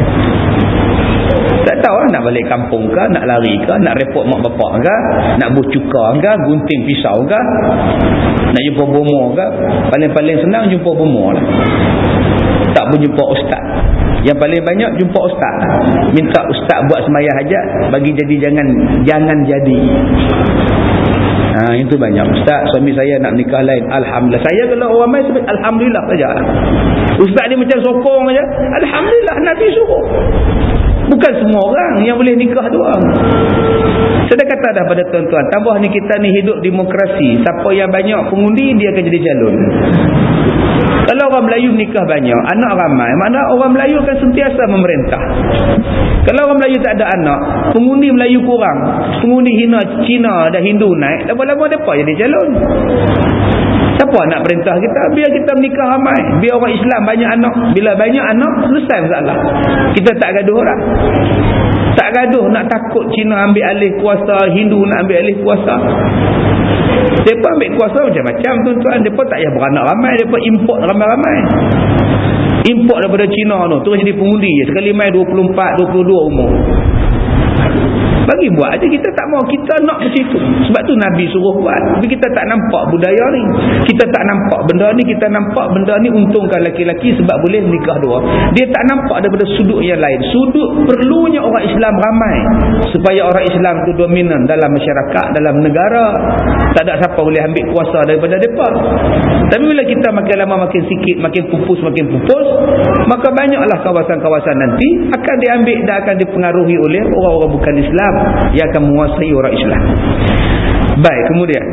Tak tahu lah, nak balik kampung ke, nak lari ke, nak report mak bapak ke, nak bucuka ke, gunting pisau ke, nak jumpa bomo ke. Paling-paling senang jumpa bomo lah. tak pun jumpa ustaz. Yang paling banyak jumpa ustaz, minta ustaz buat sembahyang hajat, bagi jadi jangan jangan jadi. Ha, itu banyak. Ustaz, suami saya nak nikah lain. Alhamdulillah. Saya kalau orang main sebut alhamdulillah saja. Ustaz ni macam sokong aja. Alhamdulillah, Nabi suruh. Bukan semua orang yang boleh nikah doang. Saya dah kata dah pada tuan-tuan, tambah ni kita ni hidup demokrasi. Siapa yang banyak pengundi, dia akan jadi calon. Kalau orang Melayu nikah banyak, anak ramai, mana orang Melayu akan sentiasa memerintah. Kalau orang Melayu tak ada anak, pengundi Melayu kurang, pengundi hina Cina dan Hindu naik, lama-lama mereka jadi calon. Siapa nak perintah kita? Biar kita menikah ramai, biar orang Islam banyak anak. Bila banyak anak, selesai masalah. Kita tak gaduh orang. Tak gaduh nak takut Cina ambil alih kuasa, Hindu nak ambil alih kuasa. Mereka ambil kuasa macam-macam tuan-tuan. Mereka tak payah beranak ramai, mereka import ramai-ramai. Import daripada Cina tu, terus jadi pengundi je. Sekali main dua puluh empat, dua puluh dua umur. Bagi buat aja, kita tak mau, kita nak macam itu. Sebab tu Nabi suruh buat. Tapi kita tak nampak budaya ni. Kita tak nampak benda ni, kita nampak benda ni untungkan laki-laki sebab boleh nikah dua. Dia tak nampak daripada sudut yang lain. Sudut perlunya orang Islam ramai supaya orang Islam tu dominan dalam masyarakat, dalam negara. Tak ada siapa boleh ambil kuasa daripada mereka. Tapi bila kita makin lama makin sikit, makin pupus, makin pupus, maka banyaklah kawasan-kawasan nanti akan diambil dan akan dipengaruhi oleh orang-orang bukan Islam yang akan menguasai orang Islam. Baik, kemudian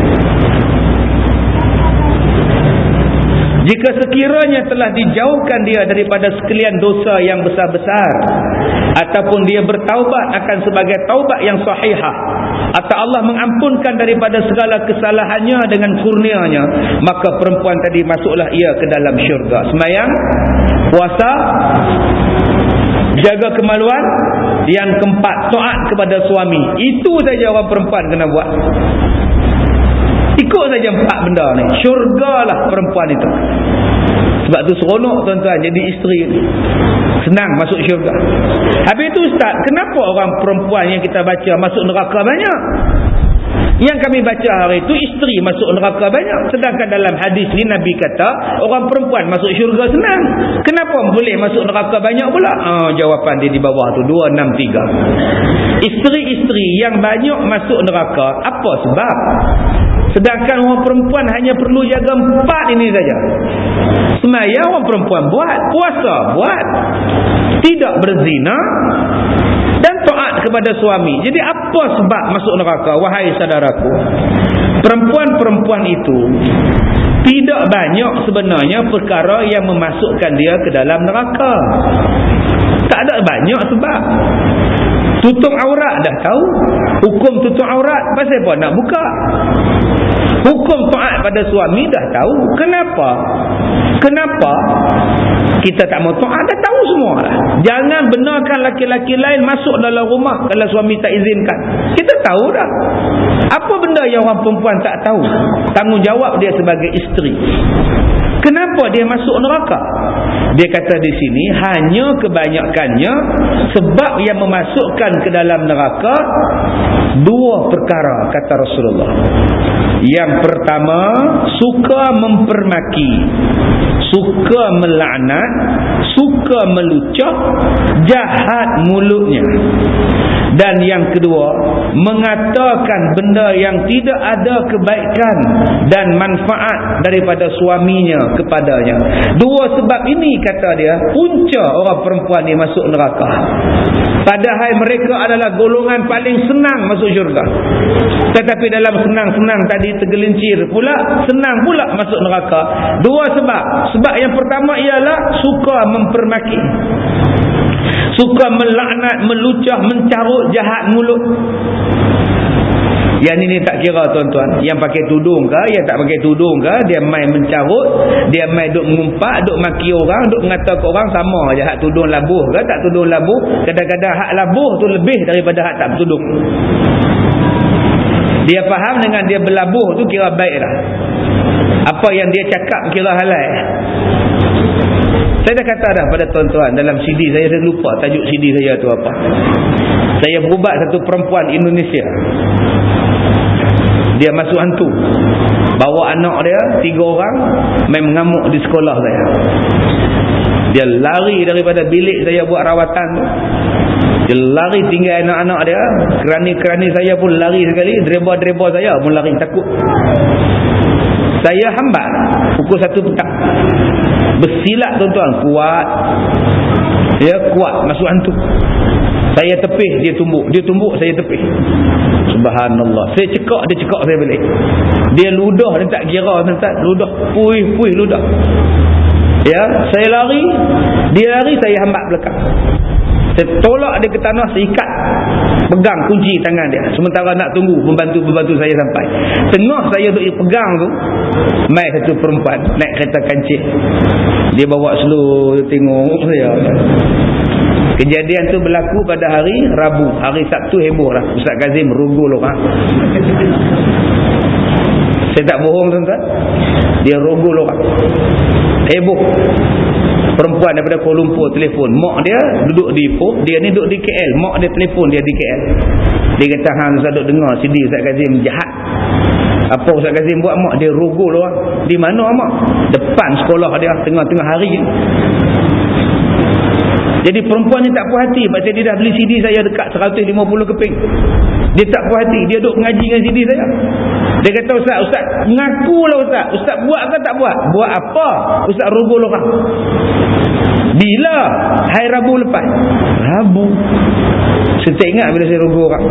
jika sekiranya telah dijauhkan dia daripada sekalian dosa yang besar-besar, ataupun dia bertaubat akan sebagai taubat yang sahihah, atau Allah mengampunkan daripada segala kesalahannya dengan kurnianya, maka perempuan tadi masuklah ia ke dalam syurga. Sembahyang, puasa, jaga kemaluan, yang keempat taat kepada suami. Itu saja orang perempuan kena buat. Ikut saja empat benda ni, syurgalah perempuan itu. Sebab tu seronok tuan-tuan jadi isteri ni, senang masuk syurga. Habis tu ustaz, kenapa orang perempuan yang kita baca masuk neraka banyak? Yang kami baca hari itu isteri masuk neraka banyak, sedangkan dalam hadis ni Nabi kata orang perempuan masuk syurga senang. Kenapa boleh masuk neraka banyak pula? Ah, jawapan dia di bawah tu, dua enam tiga. Isteri-isteri yang banyak masuk neraka, apa sebab? Sedangkan orang perempuan hanya perlu jaga empat ini saja. Sembahyang orang perempuan buat, puasa buat, tidak berzina, dan taat kepada suami. Jadi apa sebab masuk neraka? Wahai saudaraku, perempuan-perempuan itu tidak banyak sebenarnya perkara yang memasukkan dia ke dalam neraka. Tak ada banyak sebab. Tutup aurat dah tahu. Hukum tutup aurat, pasal apa nak buka? Hukum taat pada suami dah tahu. Kenapa? Kenapa kita tak mau taat? Dah tahu semua lah. Jangan benarkan laki-laki lain masuk dalam rumah kalau suami tak izinkan. Kita tahu dah. Apa benda yang orang perempuan tak tahu? Tanggungjawab dia sebagai isteri. Kenapa dia masuk neraka? Dia kata di sini hanya kebanyakannya sebab yang memasukkan ke dalam neraka dua perkara, kata Rasulullah. Yang pertama, suka mempermaki, suka melaknat, suka melucah, jahat mulutnya. Dan yang kedua, mengatakan benda yang tidak ada kebaikan dan manfaat daripada suaminya kepadanya. Dua sebab ini, kata dia, punca orang perempuan ni masuk neraka. Padahal mereka adalah golongan paling senang masuk syurga. Tetapi dalam senang-senang tadi tergelincir pula, senang pula masuk neraka. Dua sebab. Sebab yang pertama ialah suka mempermaki, suka melaknat, melucah, mencarut, jahat mulut. Yang ini tak kira tuan-tuan. Yang pakai tudung ke, yang tak pakai tudung ke, dia main mencarut, dia main duk mengumpat, duk maki orang, duk mengata ke orang, sama je hak tudung labuh ke tak tudung labuh. Kadang-kadang hak labuh tu lebih daripada hak tak tudung. Dia faham dengan dia berlabuh tu kira baik dah. Apa yang dia cakap kira halal. Saya dah kata dah pada tuan-tuan dalam C D saya, saya lupa tajuk C D saya tu apa. Saya berubat satu perempuan Indonesia. Dia masuk hantu, bawa anak dia tiga orang main mengamuk di sekolah saya. Dia lari daripada bilik saya buat rawatan tu. Dia lari tinggal anak-anak dia. Kerani-kerani saya pun lari sekali. Dreba-dreba saya pun lari takut. Saya hambat pukul satu petang. Bersilat tuan-tuan, kuat. Ya, kuat masuk hantu. Saya tepih, dia tumbuk. Dia tumbuk, saya tepih. Subhanallah. Saya cekak, dia cekak saya balik. Dia ludah, dia tak kira tuan-tuan. Ludah, puih-puih ludah. Ya, saya lari. Dia lari, saya hambat belakang. Saya tolak dia ke tanah, saya ikat. Pegang kunci tangan dia. Sementara nak tunggu pembantu-pembantu saya sampai. Tengah saya duk pegang tu, mai satu perempuan naik kereta kancil. Dia bawa slow, dia tengok saya. Kejadian tu berlaku pada hari Rabu. Hari Sabtu heboh lah. Ustaz Kazim rogol orang. Saya tak bohong tuan-tuan. Dia rogol orang. Heboh. Perempuan daripada Kuala Lumpur telefon. Mak dia duduk di Ipoh, dia ni duduk di K L. Mak dia telefon dia di K L. Dia kata, hang Ustaz duduk dengar C D Ustaz Kazim jahat. Apa Ustaz Kazim buat mak? Dia rogol orang. Di mana mak? Depan sekolah dia, tengah-tengah hari. Jadi perempuan ni tak puas hati. Sebab dia dah beli C D saya dekat seratus lima puluh keping. Dia tak puas hati. Dia duduk mengaji dengan C D saya. Dia kata, Ustaz, Ustaz mengakulah Ustaz. Ustaz buat ke tak buat? Buat apa? Ustaz rogol orang. Bila? Hari Rabu lepas. Rabu. Saya tak ingat bila saya rogol orang.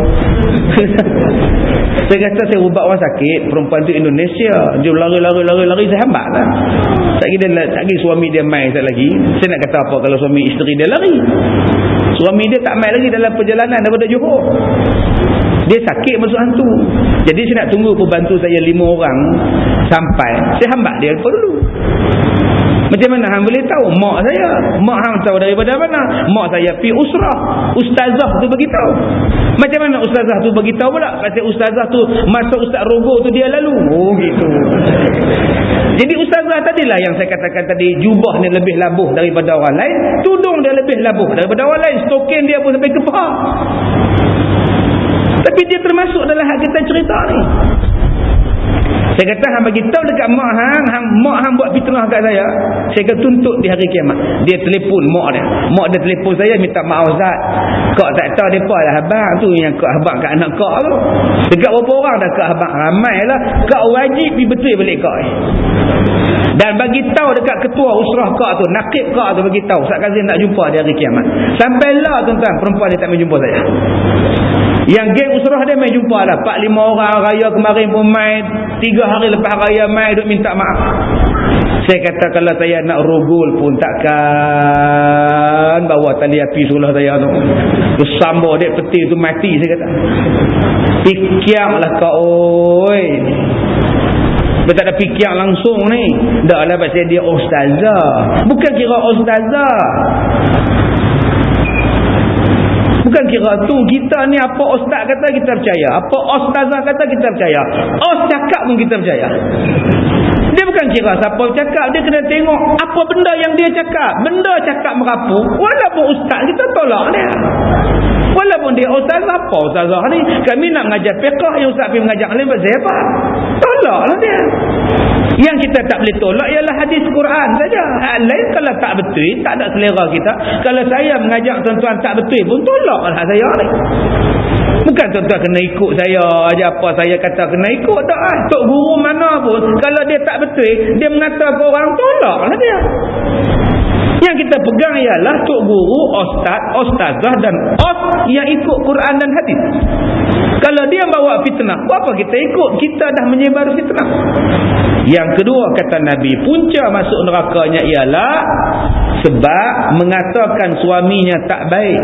Saya kata saya ubat orang sakit. Perempuan tu Indonesia. Dia lari-lari-lari-lari. Saya hambat lah. Tak kira lagi suami dia main sekali lagi. Saya nak kata apa kalau suami isteri dia lari? Suami dia tak main lagi dalam perjalanan daripada Johor. Dia sakit masuk hantu. Jadi saya nak tunggu pembantu saya lima orang sampai. Saya hambat dia apa dulu. Macam mana hang boleh tahu? Mak saya. Mak hang tahu daripada mana? Mak saya pi usrah. Ustazah tu beritahu. Macam mana ustazah tu beritahu pula? Kata ustazah tu masa ustaz rogol tu dia lalu. Oh gitu. Jadi ustazah tadilah yang saya katakan tadi, jubah ni lebih labuh daripada orang lain, tudung dia lebih labuh daripada orang lain, stokin dia pun sampai ke paha. Tapi dia termasuk dalam hak kita cerita ni. Saya kata hang bagi tahu dekat mak hang, hang mak hang buat fitnah kat saya. Saya akan tuntut di hari kiamat. Dia telefon mak dia. Mak dia telefon saya minta maaf Ustaz. Kak tak tahu depa lah abang tu yang kak abang kat anak kak tu. Dekat berapa orang dah kak abang ramailah. Kak wajib pergi betul balik kak. Dan bagi tahu dekat ketua usrah kak tu, nakib kak tu bagi tahu Ustaz Kazim nak jumpa di hari kiamat. Sampailah tuan-tuan perempuan dia tak mai jumpa saya. Yang geng usrah dia mai jumpa lah. empat lima orang raya kemarin pun main. tiga hari lepas raya main duk minta maaf. Saya kata kalau saya nak rogol pun takkan bawa tali api sekolah saya tu. Terus sambung dek peti tu mati saya kata. Pikianglah kau oi. Dia tak ada fikir langsung ni. Dah lah pasal dia ustazah. Bukan kira ustazah. Bukan kira tu. Kita ni apa ustaz kata kita percaya. Apa ustazah kata kita percaya. Os cakap pun kita percaya. Dia bukan kira siapa cakap. Dia kena tengok apa benda yang dia cakap. Benda cakap merapu. Walaupun ustaz kita tolak dia. Walaupun dia ustazah apa ustazah ni. Kami nak mengajar fiqah. Yang ustaz pergi mengajar alim berzebah. Tolaklah dia. Yang kita tak boleh tolak ialah hadis Quran saja. Hal lain kalau tak betul, tak ada selera kita. Kalau saya mengajak tuan-tuan tak betul pun tolaklah saya ni. Bukan tuan-tuan kena ikut saya aja apa saya kata kena ikut tak ah. Tok guru mana pun kalau dia tak betul, dia mengata ke orang tolaklah dia. Yang kita pegang ialah tok guru, ustaz, ustazah dan os yang ikut Quran dan hadis. Kalau dia bawa fitnah, apa kita ikut? Kita dah menyebar fitnah. Yang kedua kata Nabi, punca masuk nerakanya ialah sebab mengatakan suaminya tak baik.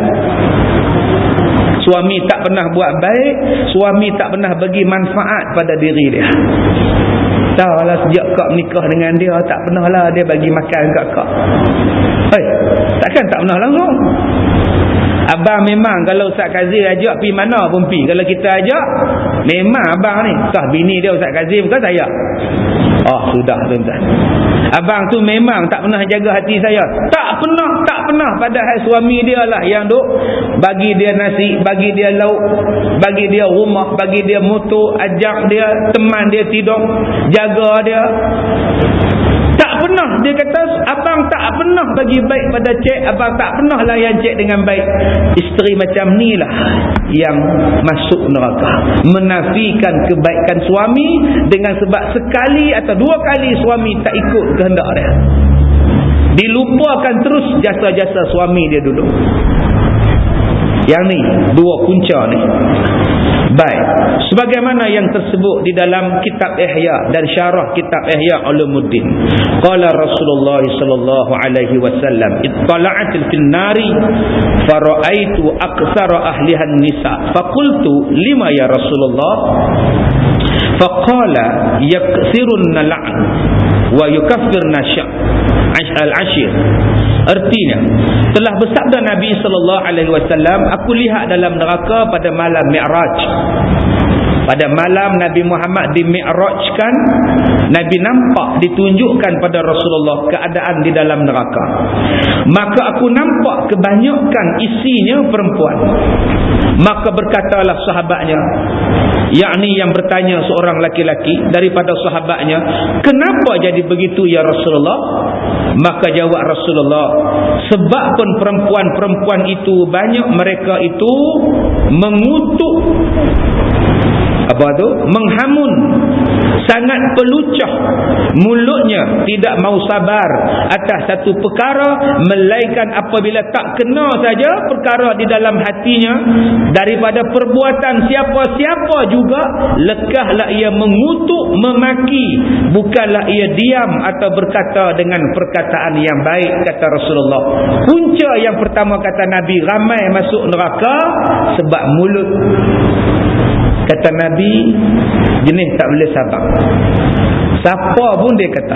Suami tak pernah buat baik, suami tak pernah bagi manfaat pada diri dia. Tak lah sejak kak menikah dengan dia, tak pernah lah dia bagi makan kat kak. Hei, takkan tak pernah langsung. Abang memang kalau Ustaz Kazim ajak pergi mana pun pergi. Kalau kita ajak, memang abang ni. Sah bini dia Ustaz Kazim ke saya? Oh, sudah tuan-tuan. Abang tu memang tak pernah jaga hati saya. Tak pernah, tak pernah. Padahal suami dia lah yang duk bagi dia nasi, bagi dia lauk, bagi dia rumah, bagi dia motor, ajak dia, teman dia tidur, jaga dia. Tak pernah, dia kata, abang tak pernah bagi baik pada cik, abang tak pernah layan cik dengan baik. Isteri macam ni lah yang masuk neraka. Menafikan kebaikan suami dengan sebab sekali atau dua kali suami tak ikut kehendak dia. Dilupakan terus jasa-jasa suami dia dulu. Yang ni, dua punca ni. Baik, sebagaimana yang tersebut di dalam kitab Ihya dan syarah kitab Ihya Ulumuddin. Qala Rasulullah sallallahu alaihi wasallam, "Ittala'tu fil nari fara'aitu aktsara ahliha an-nisa." Faqultu, "Lima ya Rasulullah?" Faqala, "Yakthirunna la'n wa yukaffirna al-ashir." Artinya, telah bersabda Nabi sallallahu alaihi wasallam, aku lihat dalam neraka pada malam Mi'raj. Pada malam Nabi Muhammad di-mi'rajkan, Nabi nampak ditunjukkan pada Rasulullah keadaan di dalam neraka. Maka aku nampak kebanyakan isinya perempuan. Maka berkatalah sahabatnya, yakni yang bertanya seorang laki-laki daripada sahabatnya, "Kenapa jadi begitu ya Rasulullah?" Maka jawab Rasulullah, "Sebab pun perempuan-perempuan itu banyak mereka itu mengutuk, apa tu? Menghamun, sangat pelucah mulutnya, tidak mau sabar atas satu perkara, melainkan apabila tak kena saja perkara di dalam hatinya daripada perbuatan siapa-siapa juga, lekahlah ia mengutuk, memaki, bukanlah ia diam atau berkata dengan perkataan yang baik," kata Rasulullah. Punca yang pertama kata Nabi, ramai masuk neraka sebab mulut. Kata Nabi, jenis tak boleh sabar. Siapa pun dia kata.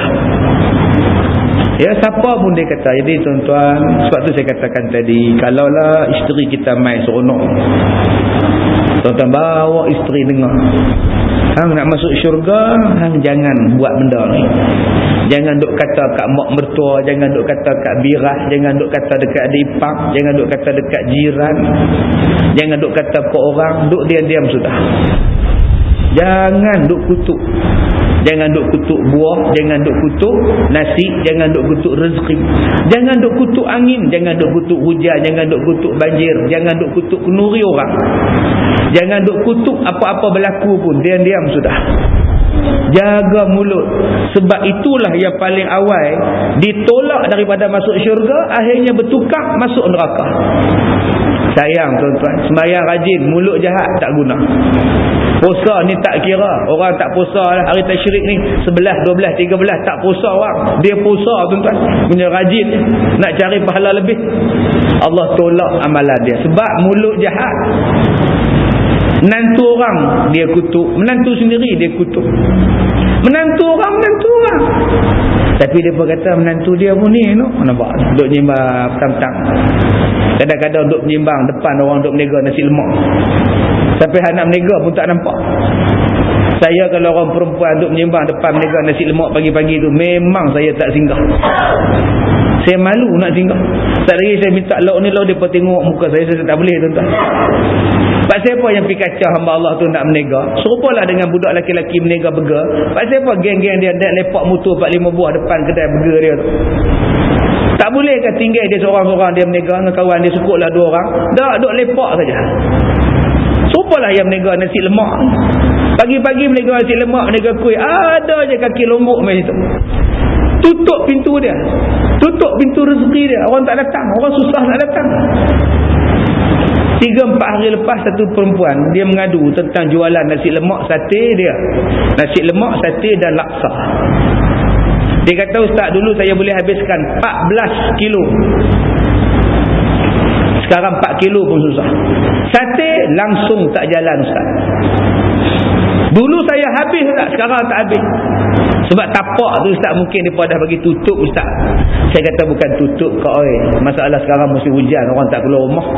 Ya, siapa pun dia kata. Jadi tuan-tuan, sebab tu saya katakan tadi, kalaulah isteri kita main seronok, tuan-tuan bawa isteri dengar, hang nak masuk syurga, hang jangan buat benda ni. Jangan duk kata kat mak mertua, jangan duk kata kat birah, jangan duk kata dekat adik ipar, jangan duk kata dekat jiran, jangan duk kata ke orang, duk diam-diam sudah. Jangan duk kutuk. Jangan duk kutuk buah, jangan duk kutuk nasi, jangan duk kutuk rezeki. Jangan duk kutuk angin, jangan duk kutuk hujan, jangan duk kutuk banjir, jangan duk kutuk kenuri orang. Jangan duk kutuk apa-apa berlaku pun, diam-diam sudah. Jaga mulut. Sebab itulah yang paling awal ditolak daripada masuk syurga, akhirnya bertukar masuk neraka. Sayang tuan-tuan, sembahyang rajin, mulut jahat tak guna. Puasa ni tak kira. Orang tak puasa lah hari tasyrik ni, sebelas, dua belas, tiga belas tak puasa orang. Dia puasa tuan-tuan, punya rajin, nak cari pahala lebih. Allah tolak amalan dia sebab mulut jahat. Menantu orang dia kutuk, menantu sendiri dia kutuk. Menantu orang, menantu orang. Tapi dia pun kata menantu dia pun ni, no? Nampak? Duk nyimbang petang-petang. Kadang-kadang duk nyimbang depan orang, duk meniaga nasi lemak. Sampai anak meniaga pun tak nampak. Saya kalau orang perempuan duk menyimbang depan meniaga nasi lemak pagi-pagi tu, memang saya tak singgah. Saya malu nak singgah. Tak lagi saya minta lauk ni, lauk dia pun tengok muka saya, saya tak boleh tuan-tuan. Pak siapa yang pergi kacau hamba Allah tu nak meniaga? Serupalah dengan budak laki-laki meniaga burger. Pak siapa geng-geng dia nak lepak motor empat lima buah depan kedai burger dia tu? Tak boleh ke tinggal dia seorang-seorang dia meniaga dengan kawan dia, sukutlah dua orang. Dah duk lepak saja. Serupalah yang meniaga nasi lemak. Pagi-pagi meniaga nasi lemak, meniaga kuih, ada je kaki lombok main situ. Tutup pintu dia. Tutup pintu rezeki dia. Orang tak datang, orang susah nak datang. Tiga empat hari lepas, satu perempuan dia mengadu tentang jualan nasi lemak, sate dia. Nasi lemak, sate dan laksa. Dia kata, "Ustaz, dulu saya boleh habiskan empat belas kilo. Sekarang empat kilo pun susah. Sate langsung tak jalan, Ustaz. Dulu saya habis, Ustaz, sekarang tak habis." Sebab tapak tu, Ustaz, mungkin dia dah bagi tutup, Ustaz. Saya kata bukan tutup kau, oi. Masalah sekarang musim hujan, orang tak keluar rumah.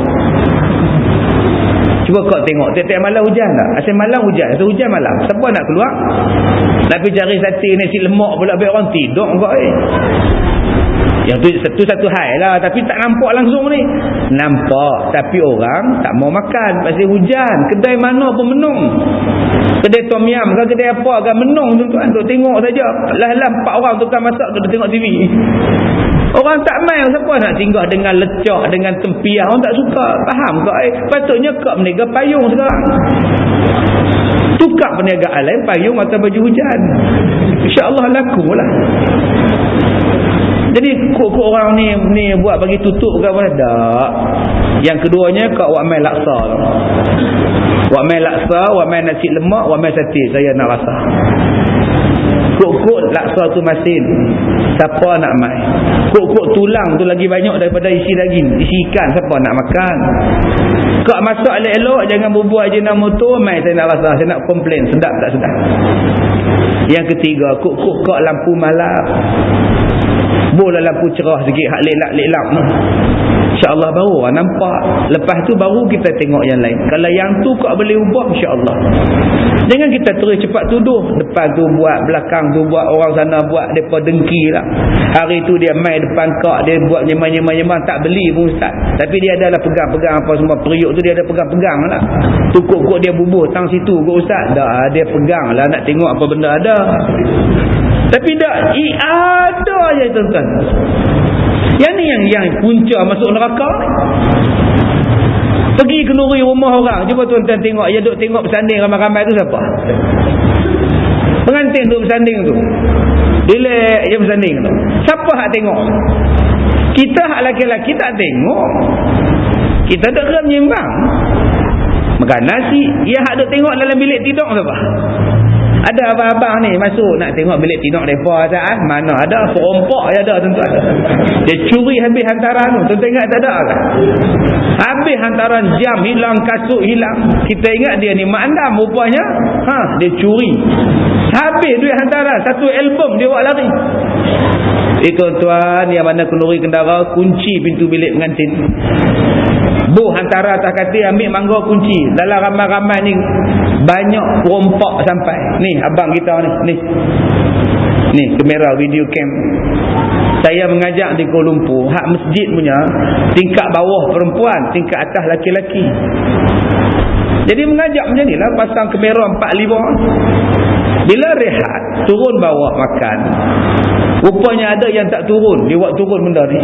Cuba kau tengok, tiap-tiap malam hujan tak? Asyik malam hujan, asyik hujan malam. Siapa nak keluar? Nak pergi cari sate nasi lemak pula, biar orang tidur kau, oi. Yang tu, tu satu hal lah. Tapi tak nampak langsung ni. Nampak. Tapi orang tak mau makan. Pasal hujan. Kedai mana pun menung. Kedai tom yam ke kedai apa agak menung tuan-tuan. Duk tengok saja. Lah-lah empat orang tukang masak tu duk tengok T V. Orang tak main. Siapa nak singgah dengan lecak, dengan tempiah. Orang tak suka. Faham ke? Eh, patutnya kau meniaga payung sekarang. Tukar perniagaan lain, payung atau baju hujan. InsyaAllah laku lah. Jadi kok-kok orang ni ni buat bagi tutup ke apa? Tak. Yang keduanya kau buat main laksa. Buat main laksa, buat main nasi lemak, buat main sate. Saya nak rasa. Kok-kok laksa tu masin. Siapa nak main? Kok-kok tulang tu lagi banyak daripada isi daging. Isi ikan, siapa nak makan? Kau masak elok-elok, jangan berbuat je nama tu. Main saya nak rasa, saya nak komplain. Sedap tak sedap? Yang ketiga, kok-kok lampu malam. Boleh lampu cerah sikit, hak lelak-lelak ni. InsyaAllah baru orang nampak. Lepas tu baru kita tengok yang lain. Kalau yang tu kau boleh ubah, insyaAllah. Jangan kita terus cepat tuduh. Depan tu buat, belakang tu buat, orang sana buat, mereka dengki lah. Hari tu dia main depan kau, dia buat nyemang-nyemang-nyemang, tak beli pun ustaz. Tapi dia adalah pegang-pegang apa semua. Periuk tu dia ada pegang-pegang lah. Tukuk-kuk dia bubuh tang situ ke ustaz. Dah, dia pegang lah nak tengok apa benda ada. Tapi tak, i ada je tuan-tuan. Yang ni yang yang punca masuk neraka. Pergi kenduri rumah orang, cuba tuan-tuan tengok, dia duk tengok bersanding ramai-ramai tu siapa? Pengantin duk bersanding tu. Dilek je bersanding tu. Siapa hak tengok? Kita hak laki-laki tak tengok. Kita tak kena menyimbang. Makan nasi, dia hak duk tengok dalam bilik tidur siapa? Ada abang-abang ni masuk nak tengok bilik tidur mereka saat mana ada perompak je ada tuan-tuan. Dia curi habis hantaran tu. Tuan-tuan ingat tak ada kan? Habis hantaran jam hilang, kasut hilang. Kita ingat dia ni mak andam rupanya. Ha, dia curi. Habis duit hantaran, satu album dia buat lari. Eh tuan-tuan, yang mana kenduri kendara kunci pintu bilik pengantin. Bu hantaran atas katil ambil mangga kunci. Dalam ramai-ramai ni banyak perompak sampai. Ni abang kita ni, ni. Ni kamera video cam. Saya mengajak di Kuala Lumpur, hak masjid punya tingkat bawah perempuan, tingkat atas laki-laki. Jadi mengajak macam nilah, pasang kamera empat lima. Bila rehat, turun bawa makan. Rupanya ada yang tak turun, dia buat turun benda ni.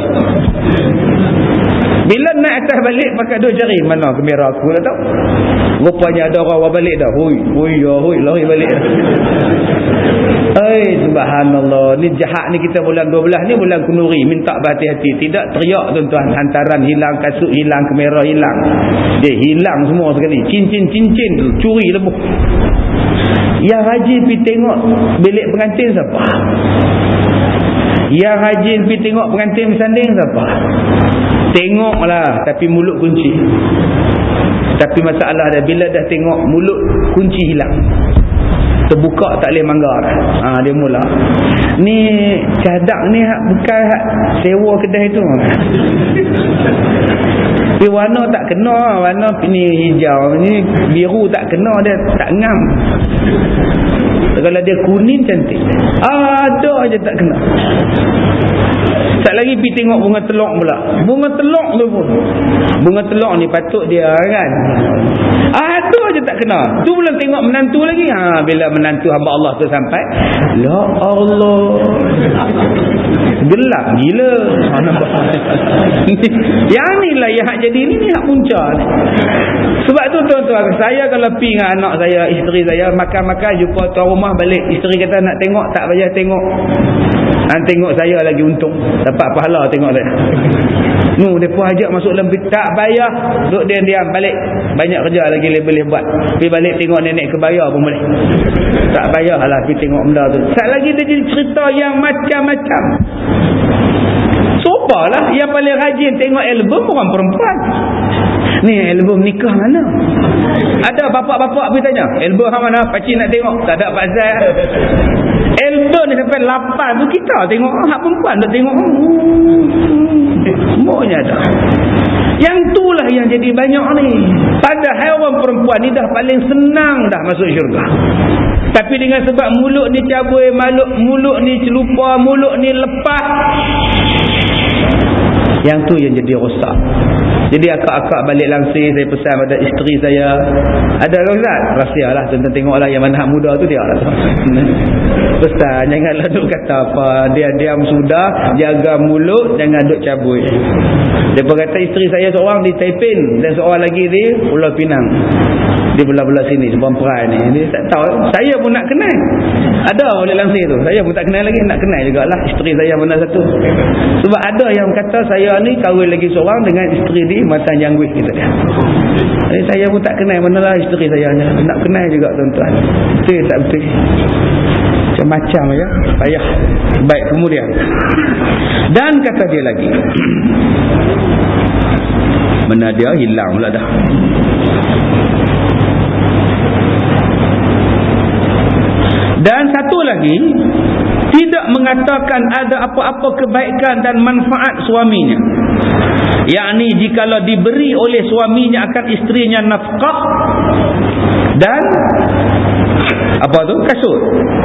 Bila naik atas balik, pakai dua jari. Mana kamera aku dah tahu. Rupanya ada orang balik dah. Hui, hui, ya, hui, lari balik. Hai, subhanallah. Ni jahat ni kita bulan dua belas ni bulan kenduri. Minta berhati-hati. Tidak teriak tuan-tuan. Hantaran hilang, kasut hilang, kamera hilang. Dia hilang semua sekali. Cincin-cincin tu, curi lebuh. Yang rajin pergi tengok bilik pengantin siapa? Yang rajin pergi tengok pengantin bersanding siapa? Tengoklah tapi mulut kunci. Tapi masalah dah bila dah tengok mulut kunci hilang. Terbuka tak boleh manggar. Ha, dia mula. Ni cadak ni bukan sewa kedai tu. Tapi warna tak kena, warna ni hijau, ni biru tak kena, dia tak ngam. Kalau dia kuning cantik. Ada aja tak kena. Tak lagi pergi tengok bunga telok pula. Bunga telok tu pun. Bunga telok ni patut dia kan. Ah tu aja tak kena. Tu belum tengok menantu lagi. Ha, bila menantu hamba Allah tu sampai, la Allah. Gelap gila. Yang ni lah yang hak jadi ni, ni hak punca ni. Sebab tu tuan-tuan, saya kalau pergi dengan anak saya, isteri saya, makan-makan jumpa tuan rumah balik, isteri kata nak tengok, tak payah tengok. Han tengok saya lagi untung. Dapat pahala tengok saya. Nu depa ajak masuk dalam tak payah. Duduk diam-diam balik. Banyak kerja lagi boleh buat. Pergi balik tengok nenek kebaya pun boleh. Tak payahlah pergi tengok benda tu. Sat lagi dia jadi cerita yang macam-macam. Sopalah yang paling rajin tengok album orang perempuan. Ni album nikah mana? Ada bapak-bapak pergi tanya, album hang mana? Pakcik nak tengok. Tak ada pasal. Album ni sampai lapan tu kita tengok. Hak perempuan dah tengok. Semuanya ada. Yang itulah yang jadi banyak ni. Padahal orang perempuan ni dah paling senang dah masuk syurga. Tapi dengan sebab mulut ni cabui, mulut, mulut ni celupa, mulut ni lepas, Yang tu yang jadi rosak. Jadi akak-akak balik langsir, saya pesan pada isteri saya, ada ke Ustaz? Rahsia lah, tuan-tuan tengoklah yang mana muda tu dia lah. Pesan, janganlah duk kata apa, dia diam sudah, jaga mulut, jangan duk cabut. Dia kata isteri saya seorang di Taiping dan seorang lagi di Pulau Pinang, di belah-belah sini, perempuan ni. Dia tak tahu, saya pun nak kenal. Ada boleh langsir tu, saya pun tak kenal lagi, nak kenal jugalah isteri saya mana satu. Sebab ada yang kata saya ni kahwin lagi seorang dengan isteri di Matan Jangguih kita dia. Jadi saya pun tak kenal manalah isteri saya, nak kenal juga tuan-tuan. Betul tak betul? Macam-macam ya, payah. Baik, kemudian dan kata dia lagi, mana dia hilang pula dah. Dan satu lagi, tidak mengatakan ada apa-apa kebaikan dan manfaat suaminya, yakni jikalau diberi oleh suaminya akan isterinya nafkah dan apa tu, kasut,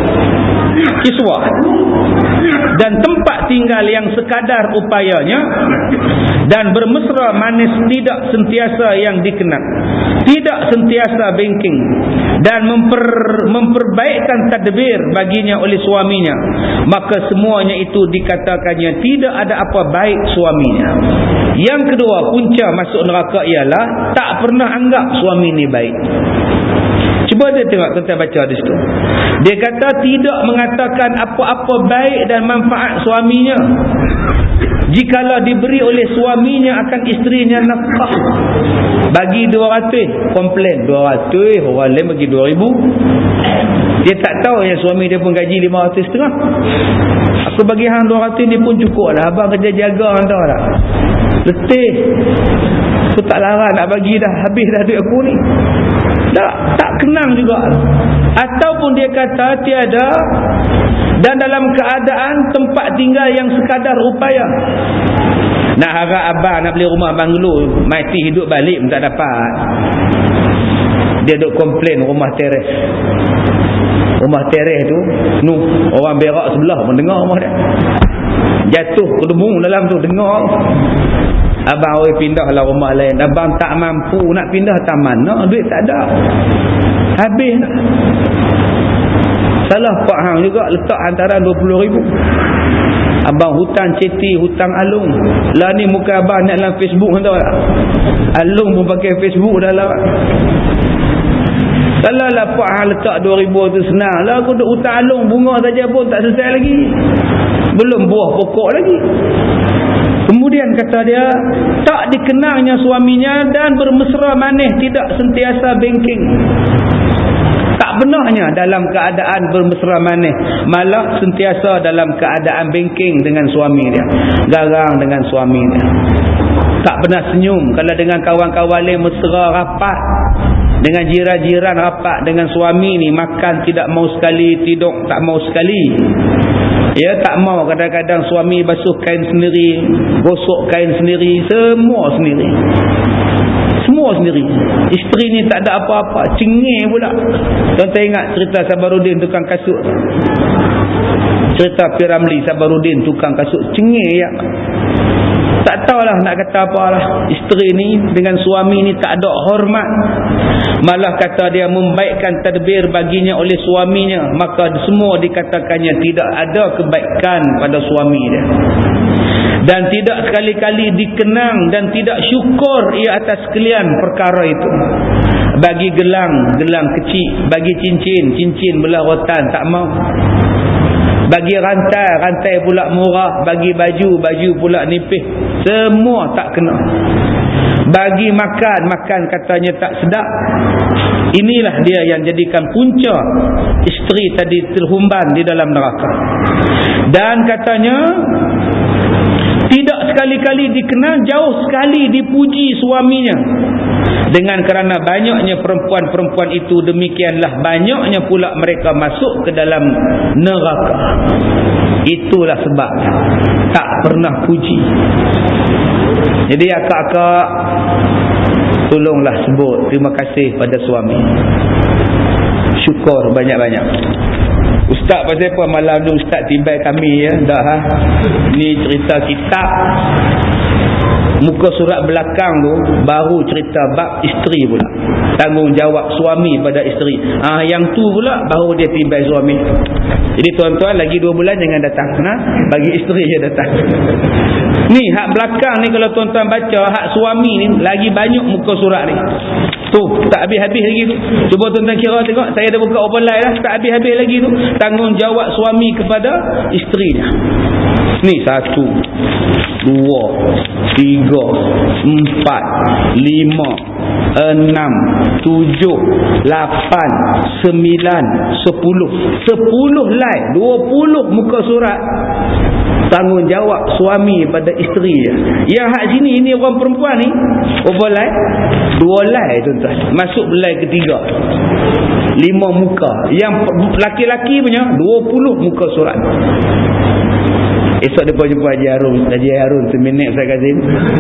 kiswah dan tempat tinggal yang sekadar upayanya, dan bermesra manis tidak sentiasa yang dikenal, tidak sentiasa bengking, dan memper, memperbaikkan tadbir baginya oleh suaminya, maka semuanya itu dikatakannya tidak ada apa baik suaminya. Yang kedua, punca masuk neraka ialah tak pernah anggap suami ni baik. Cuba dia tengok, tuan-tuan baca di situ. Dia kata tidak mengatakan apa-apa baik dan manfaat suaminya jikalau diberi oleh suaminya akan isterinya nafkah. Bagi dua ratus, komplain dua ratus, orang lain bagi dua ribu. Dia tak tahu yang suami dia pun gaji lima ratus setengah. Aku bagi hang dua ratus ni pun cukup lah, abang kerja jaga hang tahu tak. Letih. Aku tak larang nak bagi dah, habis dah duit aku ni. Tak, tak kenang juga. Ataupun dia kata tiada, dan dalam keadaan tempat tinggal yang sekadar upaya. Nak harap abang nak beli rumah banglo, mati hidup balik pun tak dapat. Dia duk komplain rumah teres. Rumah teres tu, nu orang berak sebelah pun dengar rumah dia. Jatuh kedemung dalam tu, dengar. Abang oi pindahlah rumah lain. Abang tak mampu nak pindah tak mana, duit tak ada. Habis nak. Salah pak hang juga letak hantaran dua puluh ribu. Abang hutang ceti, hutang alung. Lah ni muka abang nak dalam Facebook tahu tak? Alung pun pakai Facebook dah lah. Salah lah pak hang letak dua ribu tu senang. Lah aku duk hutang alung bunga saja pun tak selesai lagi. Belum buah pokok lagi. Kemudian kata dia, tak dikenalnya suaminya dan bermesra manis tidak sentiasa bengking. Tak benarnya dalam keadaan bermesra manis, malah sentiasa dalam keadaan bengking dengan suami dia, garang dengan suami dia. Tak pernah senyum. Kalau dengan kawan-kawan lain mesra rapat, dengan jiran-jiran rapat, dengan suami ni makan tidak mau sekali, tidur tak mau sekali. Ya, tak mau. Kadang-kadang suami basuh kain sendiri, gosok kain sendiri, semua sendiri. Semua sendiri. Isteri ni tak ada apa-apa, cengih pula. Tuan-tuan ingat cerita Sabarudin tukang kasut? Cerita Piramli Sabarudin tukang kasut, cengih ya. Tak tahulah nak kata apalah. Isteri ni dengan suami ni tak ada hormat. Malah kata dia membaikkan tadbir baginya oleh suaminya, maka semua dikatakannya tidak ada kebaikan pada suami dia. Dan tidak sekali-kali dikenang dan tidak syukur ia atas sekalian perkara itu. Bagi gelang, gelang kecil. Bagi cincin, cincin belah rotan, tak mau. Bagi rantai, rantai pula murah. Bagi baju, baju pula nipis. Semua tak kena. Bagi makan, makan katanya tak sedap. Inilah dia yang jadikan punca isteri tadi terhumban di dalam neraka. Dan katanya tidak sekali-kali dikenal, jauh sekali dipuji suaminya. Dengan kerana banyaknya perempuan-perempuan itu, demikianlah banyaknya pula mereka masuk ke dalam neraka. Itulah sebabnya tak pernah puji. Jadi akak-akak, tolonglah sebut terima kasih pada suami. Syukur banyak-banyak. Ustaz pasal apa malam ni ustaz tibai kami ya? Dah ha? Ni cerita kitab. Muka surat belakang tu baru cerita bab isteri pula. Tanggungjawab suami pada isteri. Ah, yang tu pula baru dia tibai suami. Jadi tuan-tuan lagi dua bulan jangan datang. Nah, bagi isteri je datang. Ni hak belakang ni kalau tuan-tuan baca hak suami ni lagi banyak muka surat ni. Tu tak habis-habis lagi tu. Cuba tuan-tuan kira tengok, saya dah buka overlay dah, tak habis-habis lagi tu. Tanggungjawab suami kepada isterinya. Ni satu, dua, tiga, empat, lima, enam, tujuh, lapan, sembilan, sepuluh. Sepuluh line, dua puluh muka surat. Tanggungjawab suami pada isteri je. Yang hak sini ini orang perempuan ni overlay dua line tuan-tuan. Masuk line ketiga. Lima muka. Yang laki-laki punya dua puluh muka surat. Esok depan jumpa Haji Harun. Haji Harun seminit saya Kazim.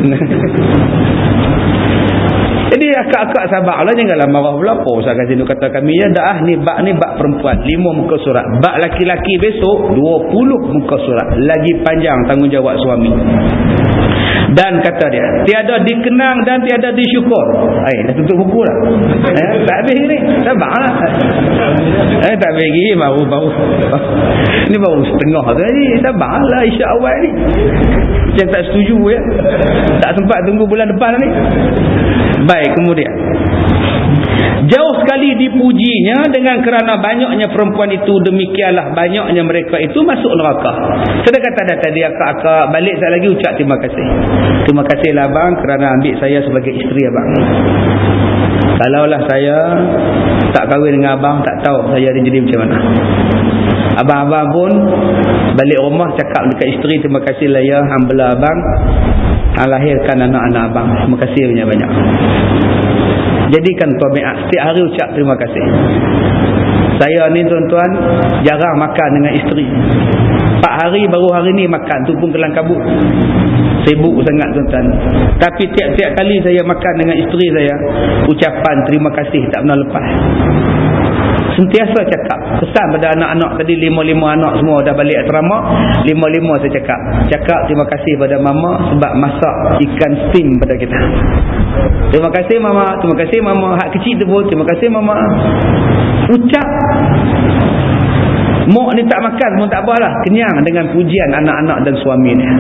Jadi akak-akak sabarlah, janganlah marah pula. Oh, Ustaz Kazim kata kami ya dah ni bak ni bak perempuan lima muka surat. Bak laki-laki besok dua puluh muka surat. Lagi panjang tanggungjawab suami. Dan kata dia, tiada dikenang dan tiada disyukur. Eh, dah tutup buku dah. Eh, tak habis ni. Sabarlah. Eh, tak habis lagi baru baru. Ni baru setengah tu tadi. Sabarlah isyak awal ni. Macam tak setuju ya. Tak sempat tunggu bulan depan ni. Baik, kemudian jauh sekali dipujinya dengan kerana banyaknya perempuan itu, demikianlah banyaknya mereka itu masuk neraka. Saya kata dah tadi akak-akak, balik saya lagi ucap terima kasih. Terima kasihlah abang kerana ambil saya sebagai isteri abang. Kalaulah saya tak kahwin dengan abang, tak tahu saya ada jadi macam mana. Abang-abang pun balik rumah cakap dekat isteri, terima kasihlah ya hamba abang yang lahirkan anak-anak abang. Terima kasih banyak-banyak. Jadikan tabiat setiap hari ucap terima kasih. Saya ni tuan-tuan jarang makan dengan isteri. Empat hari baru hari ni makan tu pun kelang kabut. Sibuk sangat tuan-tuan. Tapi tiap-tiap kali saya makan dengan isteri saya, ucapan terima kasih tak pernah lepas. Sentiasa cakap. Pesan pada anak-anak tadi, lima-lima anak semua dah balik asrama. Lima-lima saya cakap. Cakap terima kasih pada mama sebab masak ikan steam pada kita. Terima kasih mama. Terima kasih mama. Hak kecil tu pun terima kasih mama. Ucap. Mak ni tak makan pun tak apalah. Kenyang dengan pujian anak-anak dan suami ni.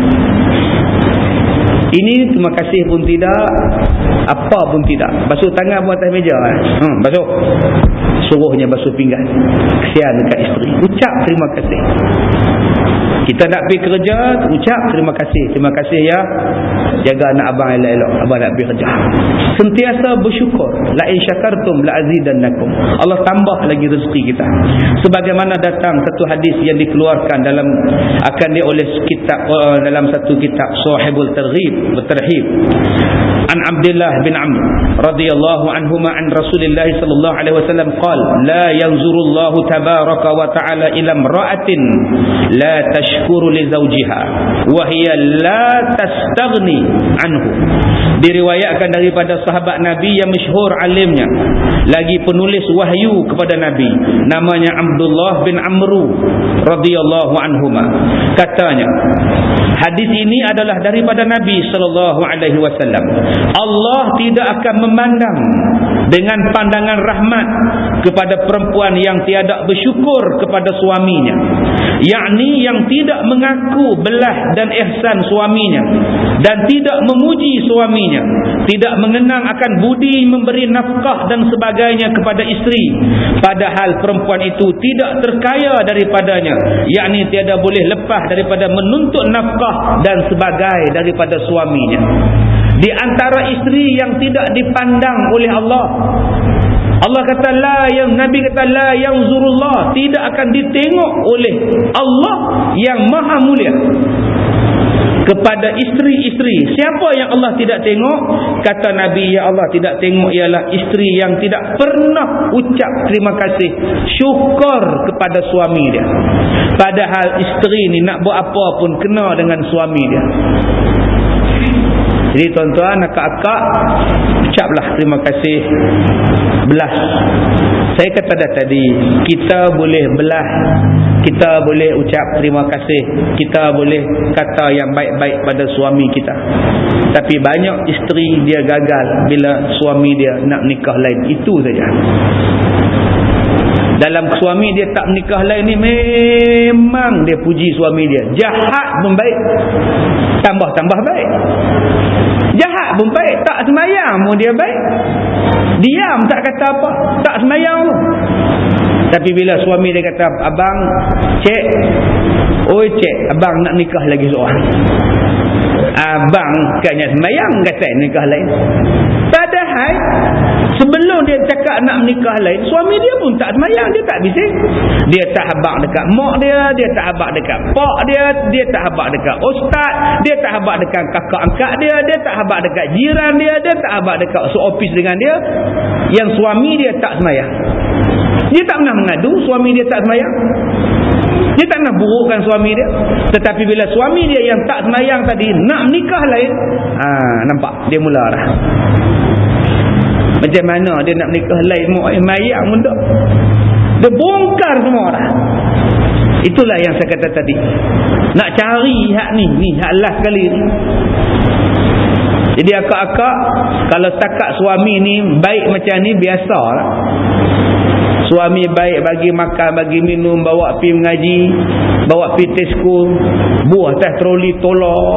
Ini terima kasih pun tidak, apa pun tidak. Basuh tangan pun atas meja. Eh? Hmm, basuh. Suruhnya basuh pinggan. Kesian dekat isteri. Ucap terima kasih. Kita nak pergi kerja, ucap terima kasih. Terima kasih ya. Jaga anak abang elok-elok. Abang nak pergi kerja. Sentiasa bersyukur. La in syakartum la azidannakum. Allah tambah lagi rezeki kita. Sebagaimana datang satu hadis yang dikeluarkan dalam akan dia oleh kitab uh, dalam satu kitab Sahihul Targhib wa Tarhib. An Abdullah bin Amr radhiyallahu anhuma an Rasulillah sallallahu alaihi wasallam qala la yanzurullahu tabaraka wa ta'ala ila imra'atin la tashkuru li zawjiha wa hiya la tastaghni anhu. Diriwayatkan daripada sahabat Nabi yang masyhur alimnya, lagi penulis wahyu kepada Nabi, namanya Abdullah bin Amr radhiyallahu anhuma. Katanya, hadis ini adalah daripada Nabi sallallahu alaihi wasallam. Allah tidak akan memandang dengan pandangan rahmat kepada perempuan yang tiada bersyukur kepada suaminya, yakni yang tidak mengaku belah dan ihsan suaminya dan tidak memuji suaminya, tidak mengenang akan budi memberi nafkah dan sebagainya kepada isteri, padahal perempuan itu tidak terkaya daripadanya, yakni tiada boleh lepas daripada menuntut nafkah dan sebagai daripada suaminya. Di antara isteri yang tidak dipandang oleh Allah, Allah kata la yang Nabi kata la yanzurullah, tidak akan ditengok oleh Allah yang maha mulia kepada isteri-isteri. Siapa yang Allah tidak tengok? Kata Nabi, ya Allah tidak tengok ialah isteri yang tidak pernah ucap terima kasih, syukur kepada suami dia. Padahal isteri ni nak buat apa pun kena dengan suami dia. Jadi tuan-tuan, akak-akak, ucaplah terima kasih belas. Saya kata dah tadi, kita boleh belah, kita boleh ucap terima kasih, kita boleh kata yang baik-baik pada suami kita. Tapi banyak isteri dia gagal bila suami dia nak nikah lain. Itu saja. Dalam suami dia tak menikah lain ni, memang dia puji suami dia. Jahat pun baik, tambah-tambah baik. Jahat pun baik, tak semayang pun dia baik. Diam tak kata apa, tak semayang pun. Tapi bila suami dia kata, abang, cik, oi cik, abang nak nikah lagi seorang. Abang katnya semayang, kata nikah lain. Padahal sebelum dia cakap nak menikah lain, suami dia pun tak semayang, dia tak bising. Dia tak habaq dekat mak dia, dia tak habaq dekat pak dia, dia tak habaq dekat ustaz, dia tak habaq dekat kakak angkat dia, dia tak habaq dekat jiran dia, dia tak habaq dekat seofis dengan dia yang suami dia tak semayang. Dia tak pernah mengadu suami dia tak semayang. Dia tak nak burukkan suami dia. Tetapi bila suami dia yang tak semayang tadi nak menikah lain, ha, nampak dia mula dah. Macam mana dia nak menikah lain, mak eh mayang pun tak. Dia bongkar semua dah. Itulah yang saya kata tadi. Nak cari hak ni, ni hak last kali ni. Jadi akak-akak, kalau setakat suami ni baik macam ni, biasalah. Suami baik bagi makan, bagi minum, bawa pergi mengaji, bawa pergi Tesco, buah atas troli tolak.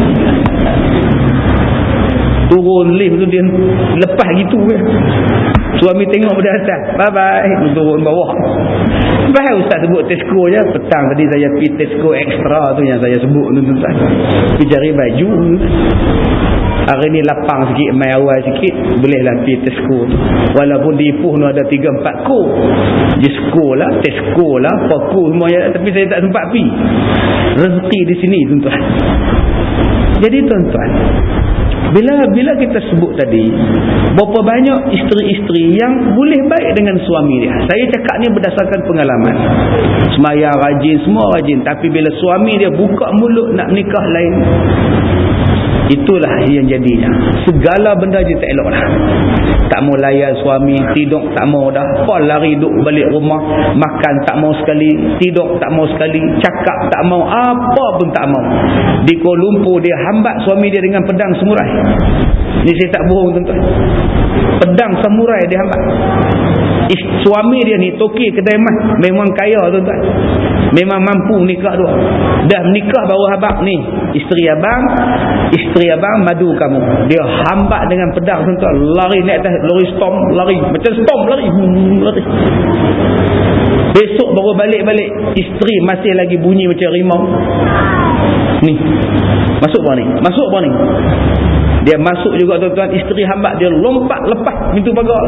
Turun lift tu dia lepas gitu ke. Suami tengok pada atas, bye bye, turun bawah. Bahaya ustaz sebut Tesco je. Petang tadi saya pergi Tesco extra tu yang saya sebut tu tuan. Pergi cari baju. Hari ni lapang sikit, mai awal sikit, bolehlah pergi Tesco tu. Walaupun di Ipoh tu ada tiga empat ko. Disco lah, Tesco lah, Paku semua ya, tapi saya tak sempat pergi. Rezeki di sini tuan-tuan. Jadi tuan-tuan, Bila bila kita sebut tadi, berapa banyak isteri-isteri yang boleh baik dengan suami dia. Saya cakap ni berdasarkan pengalaman. Semayang rajin, semua rajin. Tapi bila suami dia buka mulut nak nikah lain, itulah yang jadinya. Segala benda je tak elok dah. Tak mau layan suami, tidur tak mau dah. Apa lari duduk balik rumah, makan tak mau sekali, tidur tak mau sekali, cakap tak mau, apa pun tak mau. Di Kuala Lumpur dia hambat suami dia dengan pedang samurai. Ni saya tak bohong tuan-tuan. Pedang samurai dia hambat. Is, suami dia ni toki kedai emas, memang kaya tuan-tuan. Memang mampu nikah dua. Dah menikah baru habaq ni. Isteri abang, isteri abang madu kamu. Dia hambat dengan pedang tuan-tuan. Lari naik atas lori storm, lari. Macam storm lari. Hmm, lari. Besok baru balik-balik. Isteri masih lagi bunyi macam rimau. Ni. Masuk apa ni? Masuk apa ni? Dia masuk juga tuan-tuan. Isteri hambat, dia lompat lepas pintu pagar.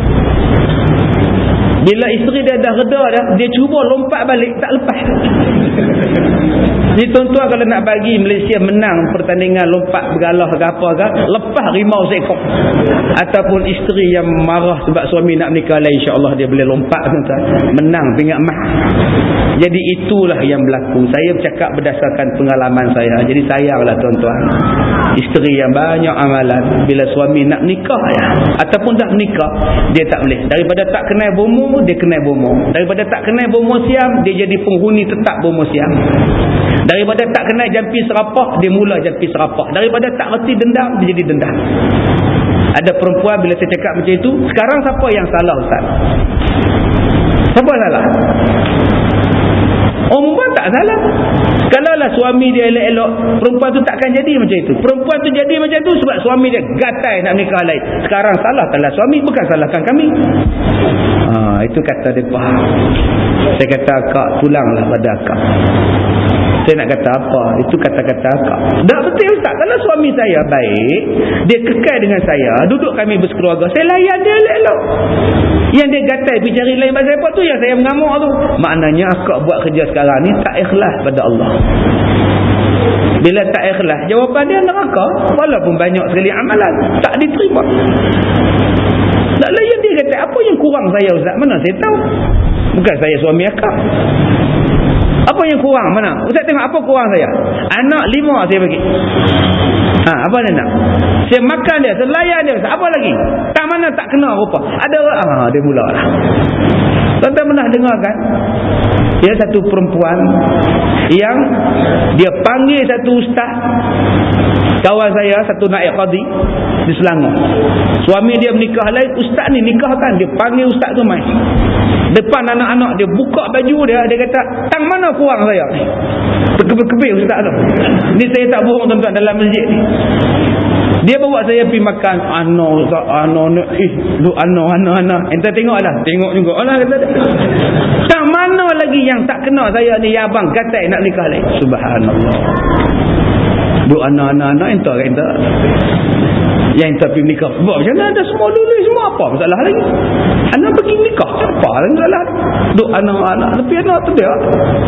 Bila isteri dia dah reda dah, dia cuba lompat balik, tak lepas. Jadi tuan-tuan, kalau nak bagi Malaysia menang pertandingan lompat bergalah ke apa ke, lepas rimau seekor. Ataupun isteri yang marah sebab suami nak menikah lain, insya-Allah dia boleh lompat tuan-tuan, menang pingat emas. Jadi itulah yang berlaku. Saya bercakap berdasarkan pengalaman saya. Jadi sayanglah tuan-tuan, isteri yang banyak amalan, bila suami nak nikah ya, ataupun dah menikah, dia tak boleh. Daripada tak kenal bomo, dia kenal bomo. Daripada tak kenal bomo siam, dia jadi penghuni tetap bomo siam. Daripada tak kenal jampi serapah, dia mula jampi serapah. Daripada tak reti dendam, dia jadi dendam. Ada perempuan bila saya cakap macam itu, sekarang siapa yang salah ustaz? Siapa salah? Oh, perempuan tak salah. Kalaulah suami dia elok-elok, perempuan tu takkan jadi macam itu. Perempuan tu jadi macam tu sebab suami dia gatai nak nikah lain. Sekarang salah salah suami, bukan salahkan kami. Ha, itu kata dia faham. Saya kata akak, pulanglah pada akak. Saya nak kata apa? Itu kata-kata akak. Tak betul ustaz. Kalau suami saya baik, dia kekal dengan saya, duduk kami bersekeluarga, saya layan dia elok-elok. Yang dia gatai pergi cari lain pasal apa tu, yang saya mengamuk tu. Maknanya akak buat kerja sekarang ni tak ikhlas pada Allah. Bila tak ikhlas, jawapan dia neraka. Walaupun banyak sekali amalan, tak diterima. Tak layan dia kata, apa yang kurang saya ustaz? Mana saya tahu? Bukan saya suami akak. Apa yang kurang? Mana? Ustaz tengok apa kurang saya? Anak lima saya bagi. Ha, apa dia nak? Saya makan dia, saya layan dia. Apa lagi? Tak mana tak kena rupa. Ada orang, ah, dia mula lah. Tuan-tuan pernah dengar kan? Dia satu perempuan yang dia panggil satu ustaz, kawan saya, satu naib qadi di Selangor. Suami dia menikah lain, ustaz ni nikahkan. Dia panggil ustaz tu main. Depan anak-anak dia, buka baju dia, dia kata, tang mana kurang saya ni? Terkebir-kebir ustaz tu. Ni saya tak bohong tuan-tuan, dalam masjid ni. Dia bawa saya pergi makan. Ano ustaz, ano ni, eh, lu ano, ano, ano. Entah tengok lah. Tengok juga lah kata dia. Tak mana lagi yang tak kena saya ni, ya abang katai nak nikah lain. Subhanallah. Du ano, ano, ano, entah, entah. Yang entah pergi nikah. Sebab macam mana ada semua dulu semua apa masalah lagi. Anak pergi nikah. Apa lagi masalah. Du ano, ano. Tapi anak tu dia.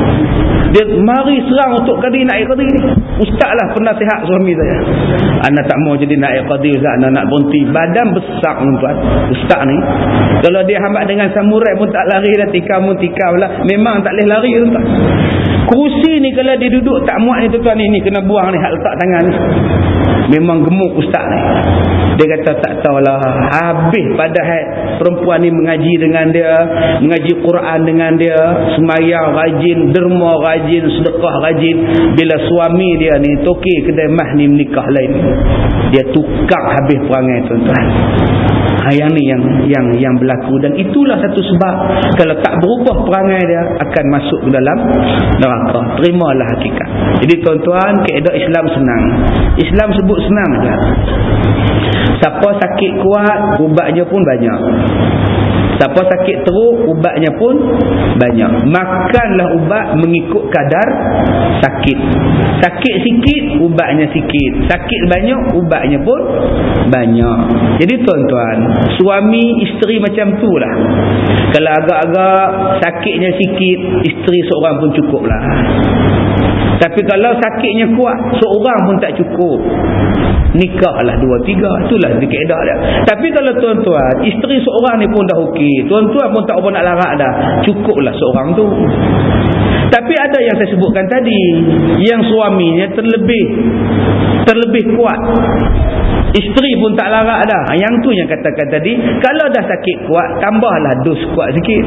Dia mari serang untuk kadi naik kadi ni. Ustaz lah penasihat suami saya. Anak tak mau jadi naik kadi ustaz. Anak nak berhenti. Badan besar tuan. Ustaz ni. Kalau dia hambat dengan samurai pun tak lari dah. Tikam pun tikam lah. Memang tak boleh lari tuan. Kerusi ni kalau dia duduk tak muat ni tuan ni. Ni kena buang ni. Hak letak tangan ni. Memang gemuk ustaz ni. Dia kata tak tahulah. Habis padahal perempuan ni mengaji dengan dia. Mengaji Quran dengan dia. Semayang rajin. Derma rajin. Sedekah rajin. Bila suami dia ni toki kedai mah ni menikah lain. Dia tukar habis perangai tuan-tuan. Ha, yang ni yang yang yang berlaku. Dan itulah satu sebab kalau tak berubah perangai dia akan masuk ke dalam neraka. Terimalah hakikat. Jadi tuan-tuan, kaedah Islam senang. Islam sebut senang je. Siapa sakit kuat, ubatnya pun banyak. Siapa sakit teruk, ubatnya pun banyak. Makanlah ubat mengikut kadar sakit. Sakit sikit, ubatnya sikit. Sakit banyak, ubatnya pun banyak. Jadi tuan-tuan, suami isteri macam tu lah. Kalau agak-agak sakitnya sikit, isteri seorang pun cukup lah. Tapi kalau sakitnya kuat, seorang pun tak cukup. Nikahlah dua tiga. Itulah kaedah dia. Tapi kalau tuan-tuan, isteri seorang ni pun dah okey. Tuan-tuan pun tak apa nak larat dah. Cukuplah seorang tu. Tapi ada yang saya sebutkan tadi. Yang suaminya terlebih terlebih kuat. Isteri pun tak larat dah. Yang tu yang katakan tadi. Kalau dah sakit kuat, tambahlah dos kuat sikit.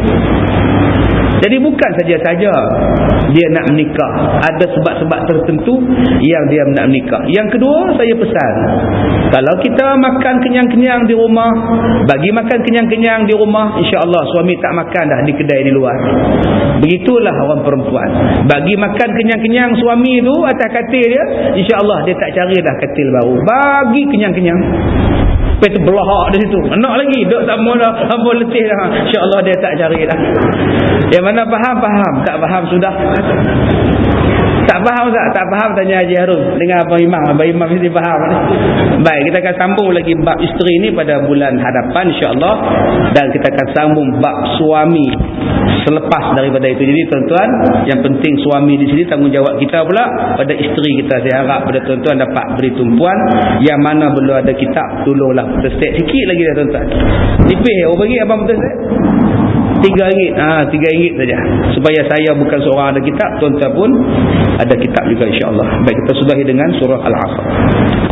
Jadi bukan saja-saja dia nak menikah. Ada sebab-sebab tertentu yang dia nak menikah. Yang kedua, saya pesan. Kalau kita makan kenyang-kenyang di rumah, bagi makan kenyang-kenyang di rumah, insya-Allah suami tak makan dah di kedai di luar. Begitulah orang perempuan. Bagi makan kenyang-kenyang suami tu atas katil dia, insya-Allah dia tak cari dah katil baru. Bagi kenyang-kenyang. Lepas tu belahak di situ. Anak lagi. Duk tak mau dah. Hampa letih dah. InsyaAllah dia tak cari dah. Yang mana faham? Faham. Tak faham sudah. Tak faham tak? Tak faham tanya Haji Harun. Dengan Abang Imam. Abang Imam mesti faham. Baik. Kita akan sambung lagi bab isteri ni pada bulan hadapan insyaAllah. Dan kita akan sambung bab suami selepas daripada itu. Jadi tuan-tuan, yang penting suami di sini tanggungjawab kita pula pada isteri kita. Saya harap pada tuan-tuan dapat beri tumpuan. Yang mana belum ada kitab, tolonglah putus set sikit lagi dah tuan-tuan. Nipih ya, oh bagi abang putus set tiga ringgit. Ha, tiga ringgit saja. Supaya saya bukan seorang ada kitab, tuan-tuan pun ada kitab juga insya-Allah. Baik, kita sudahi dengan surah Al-Asr.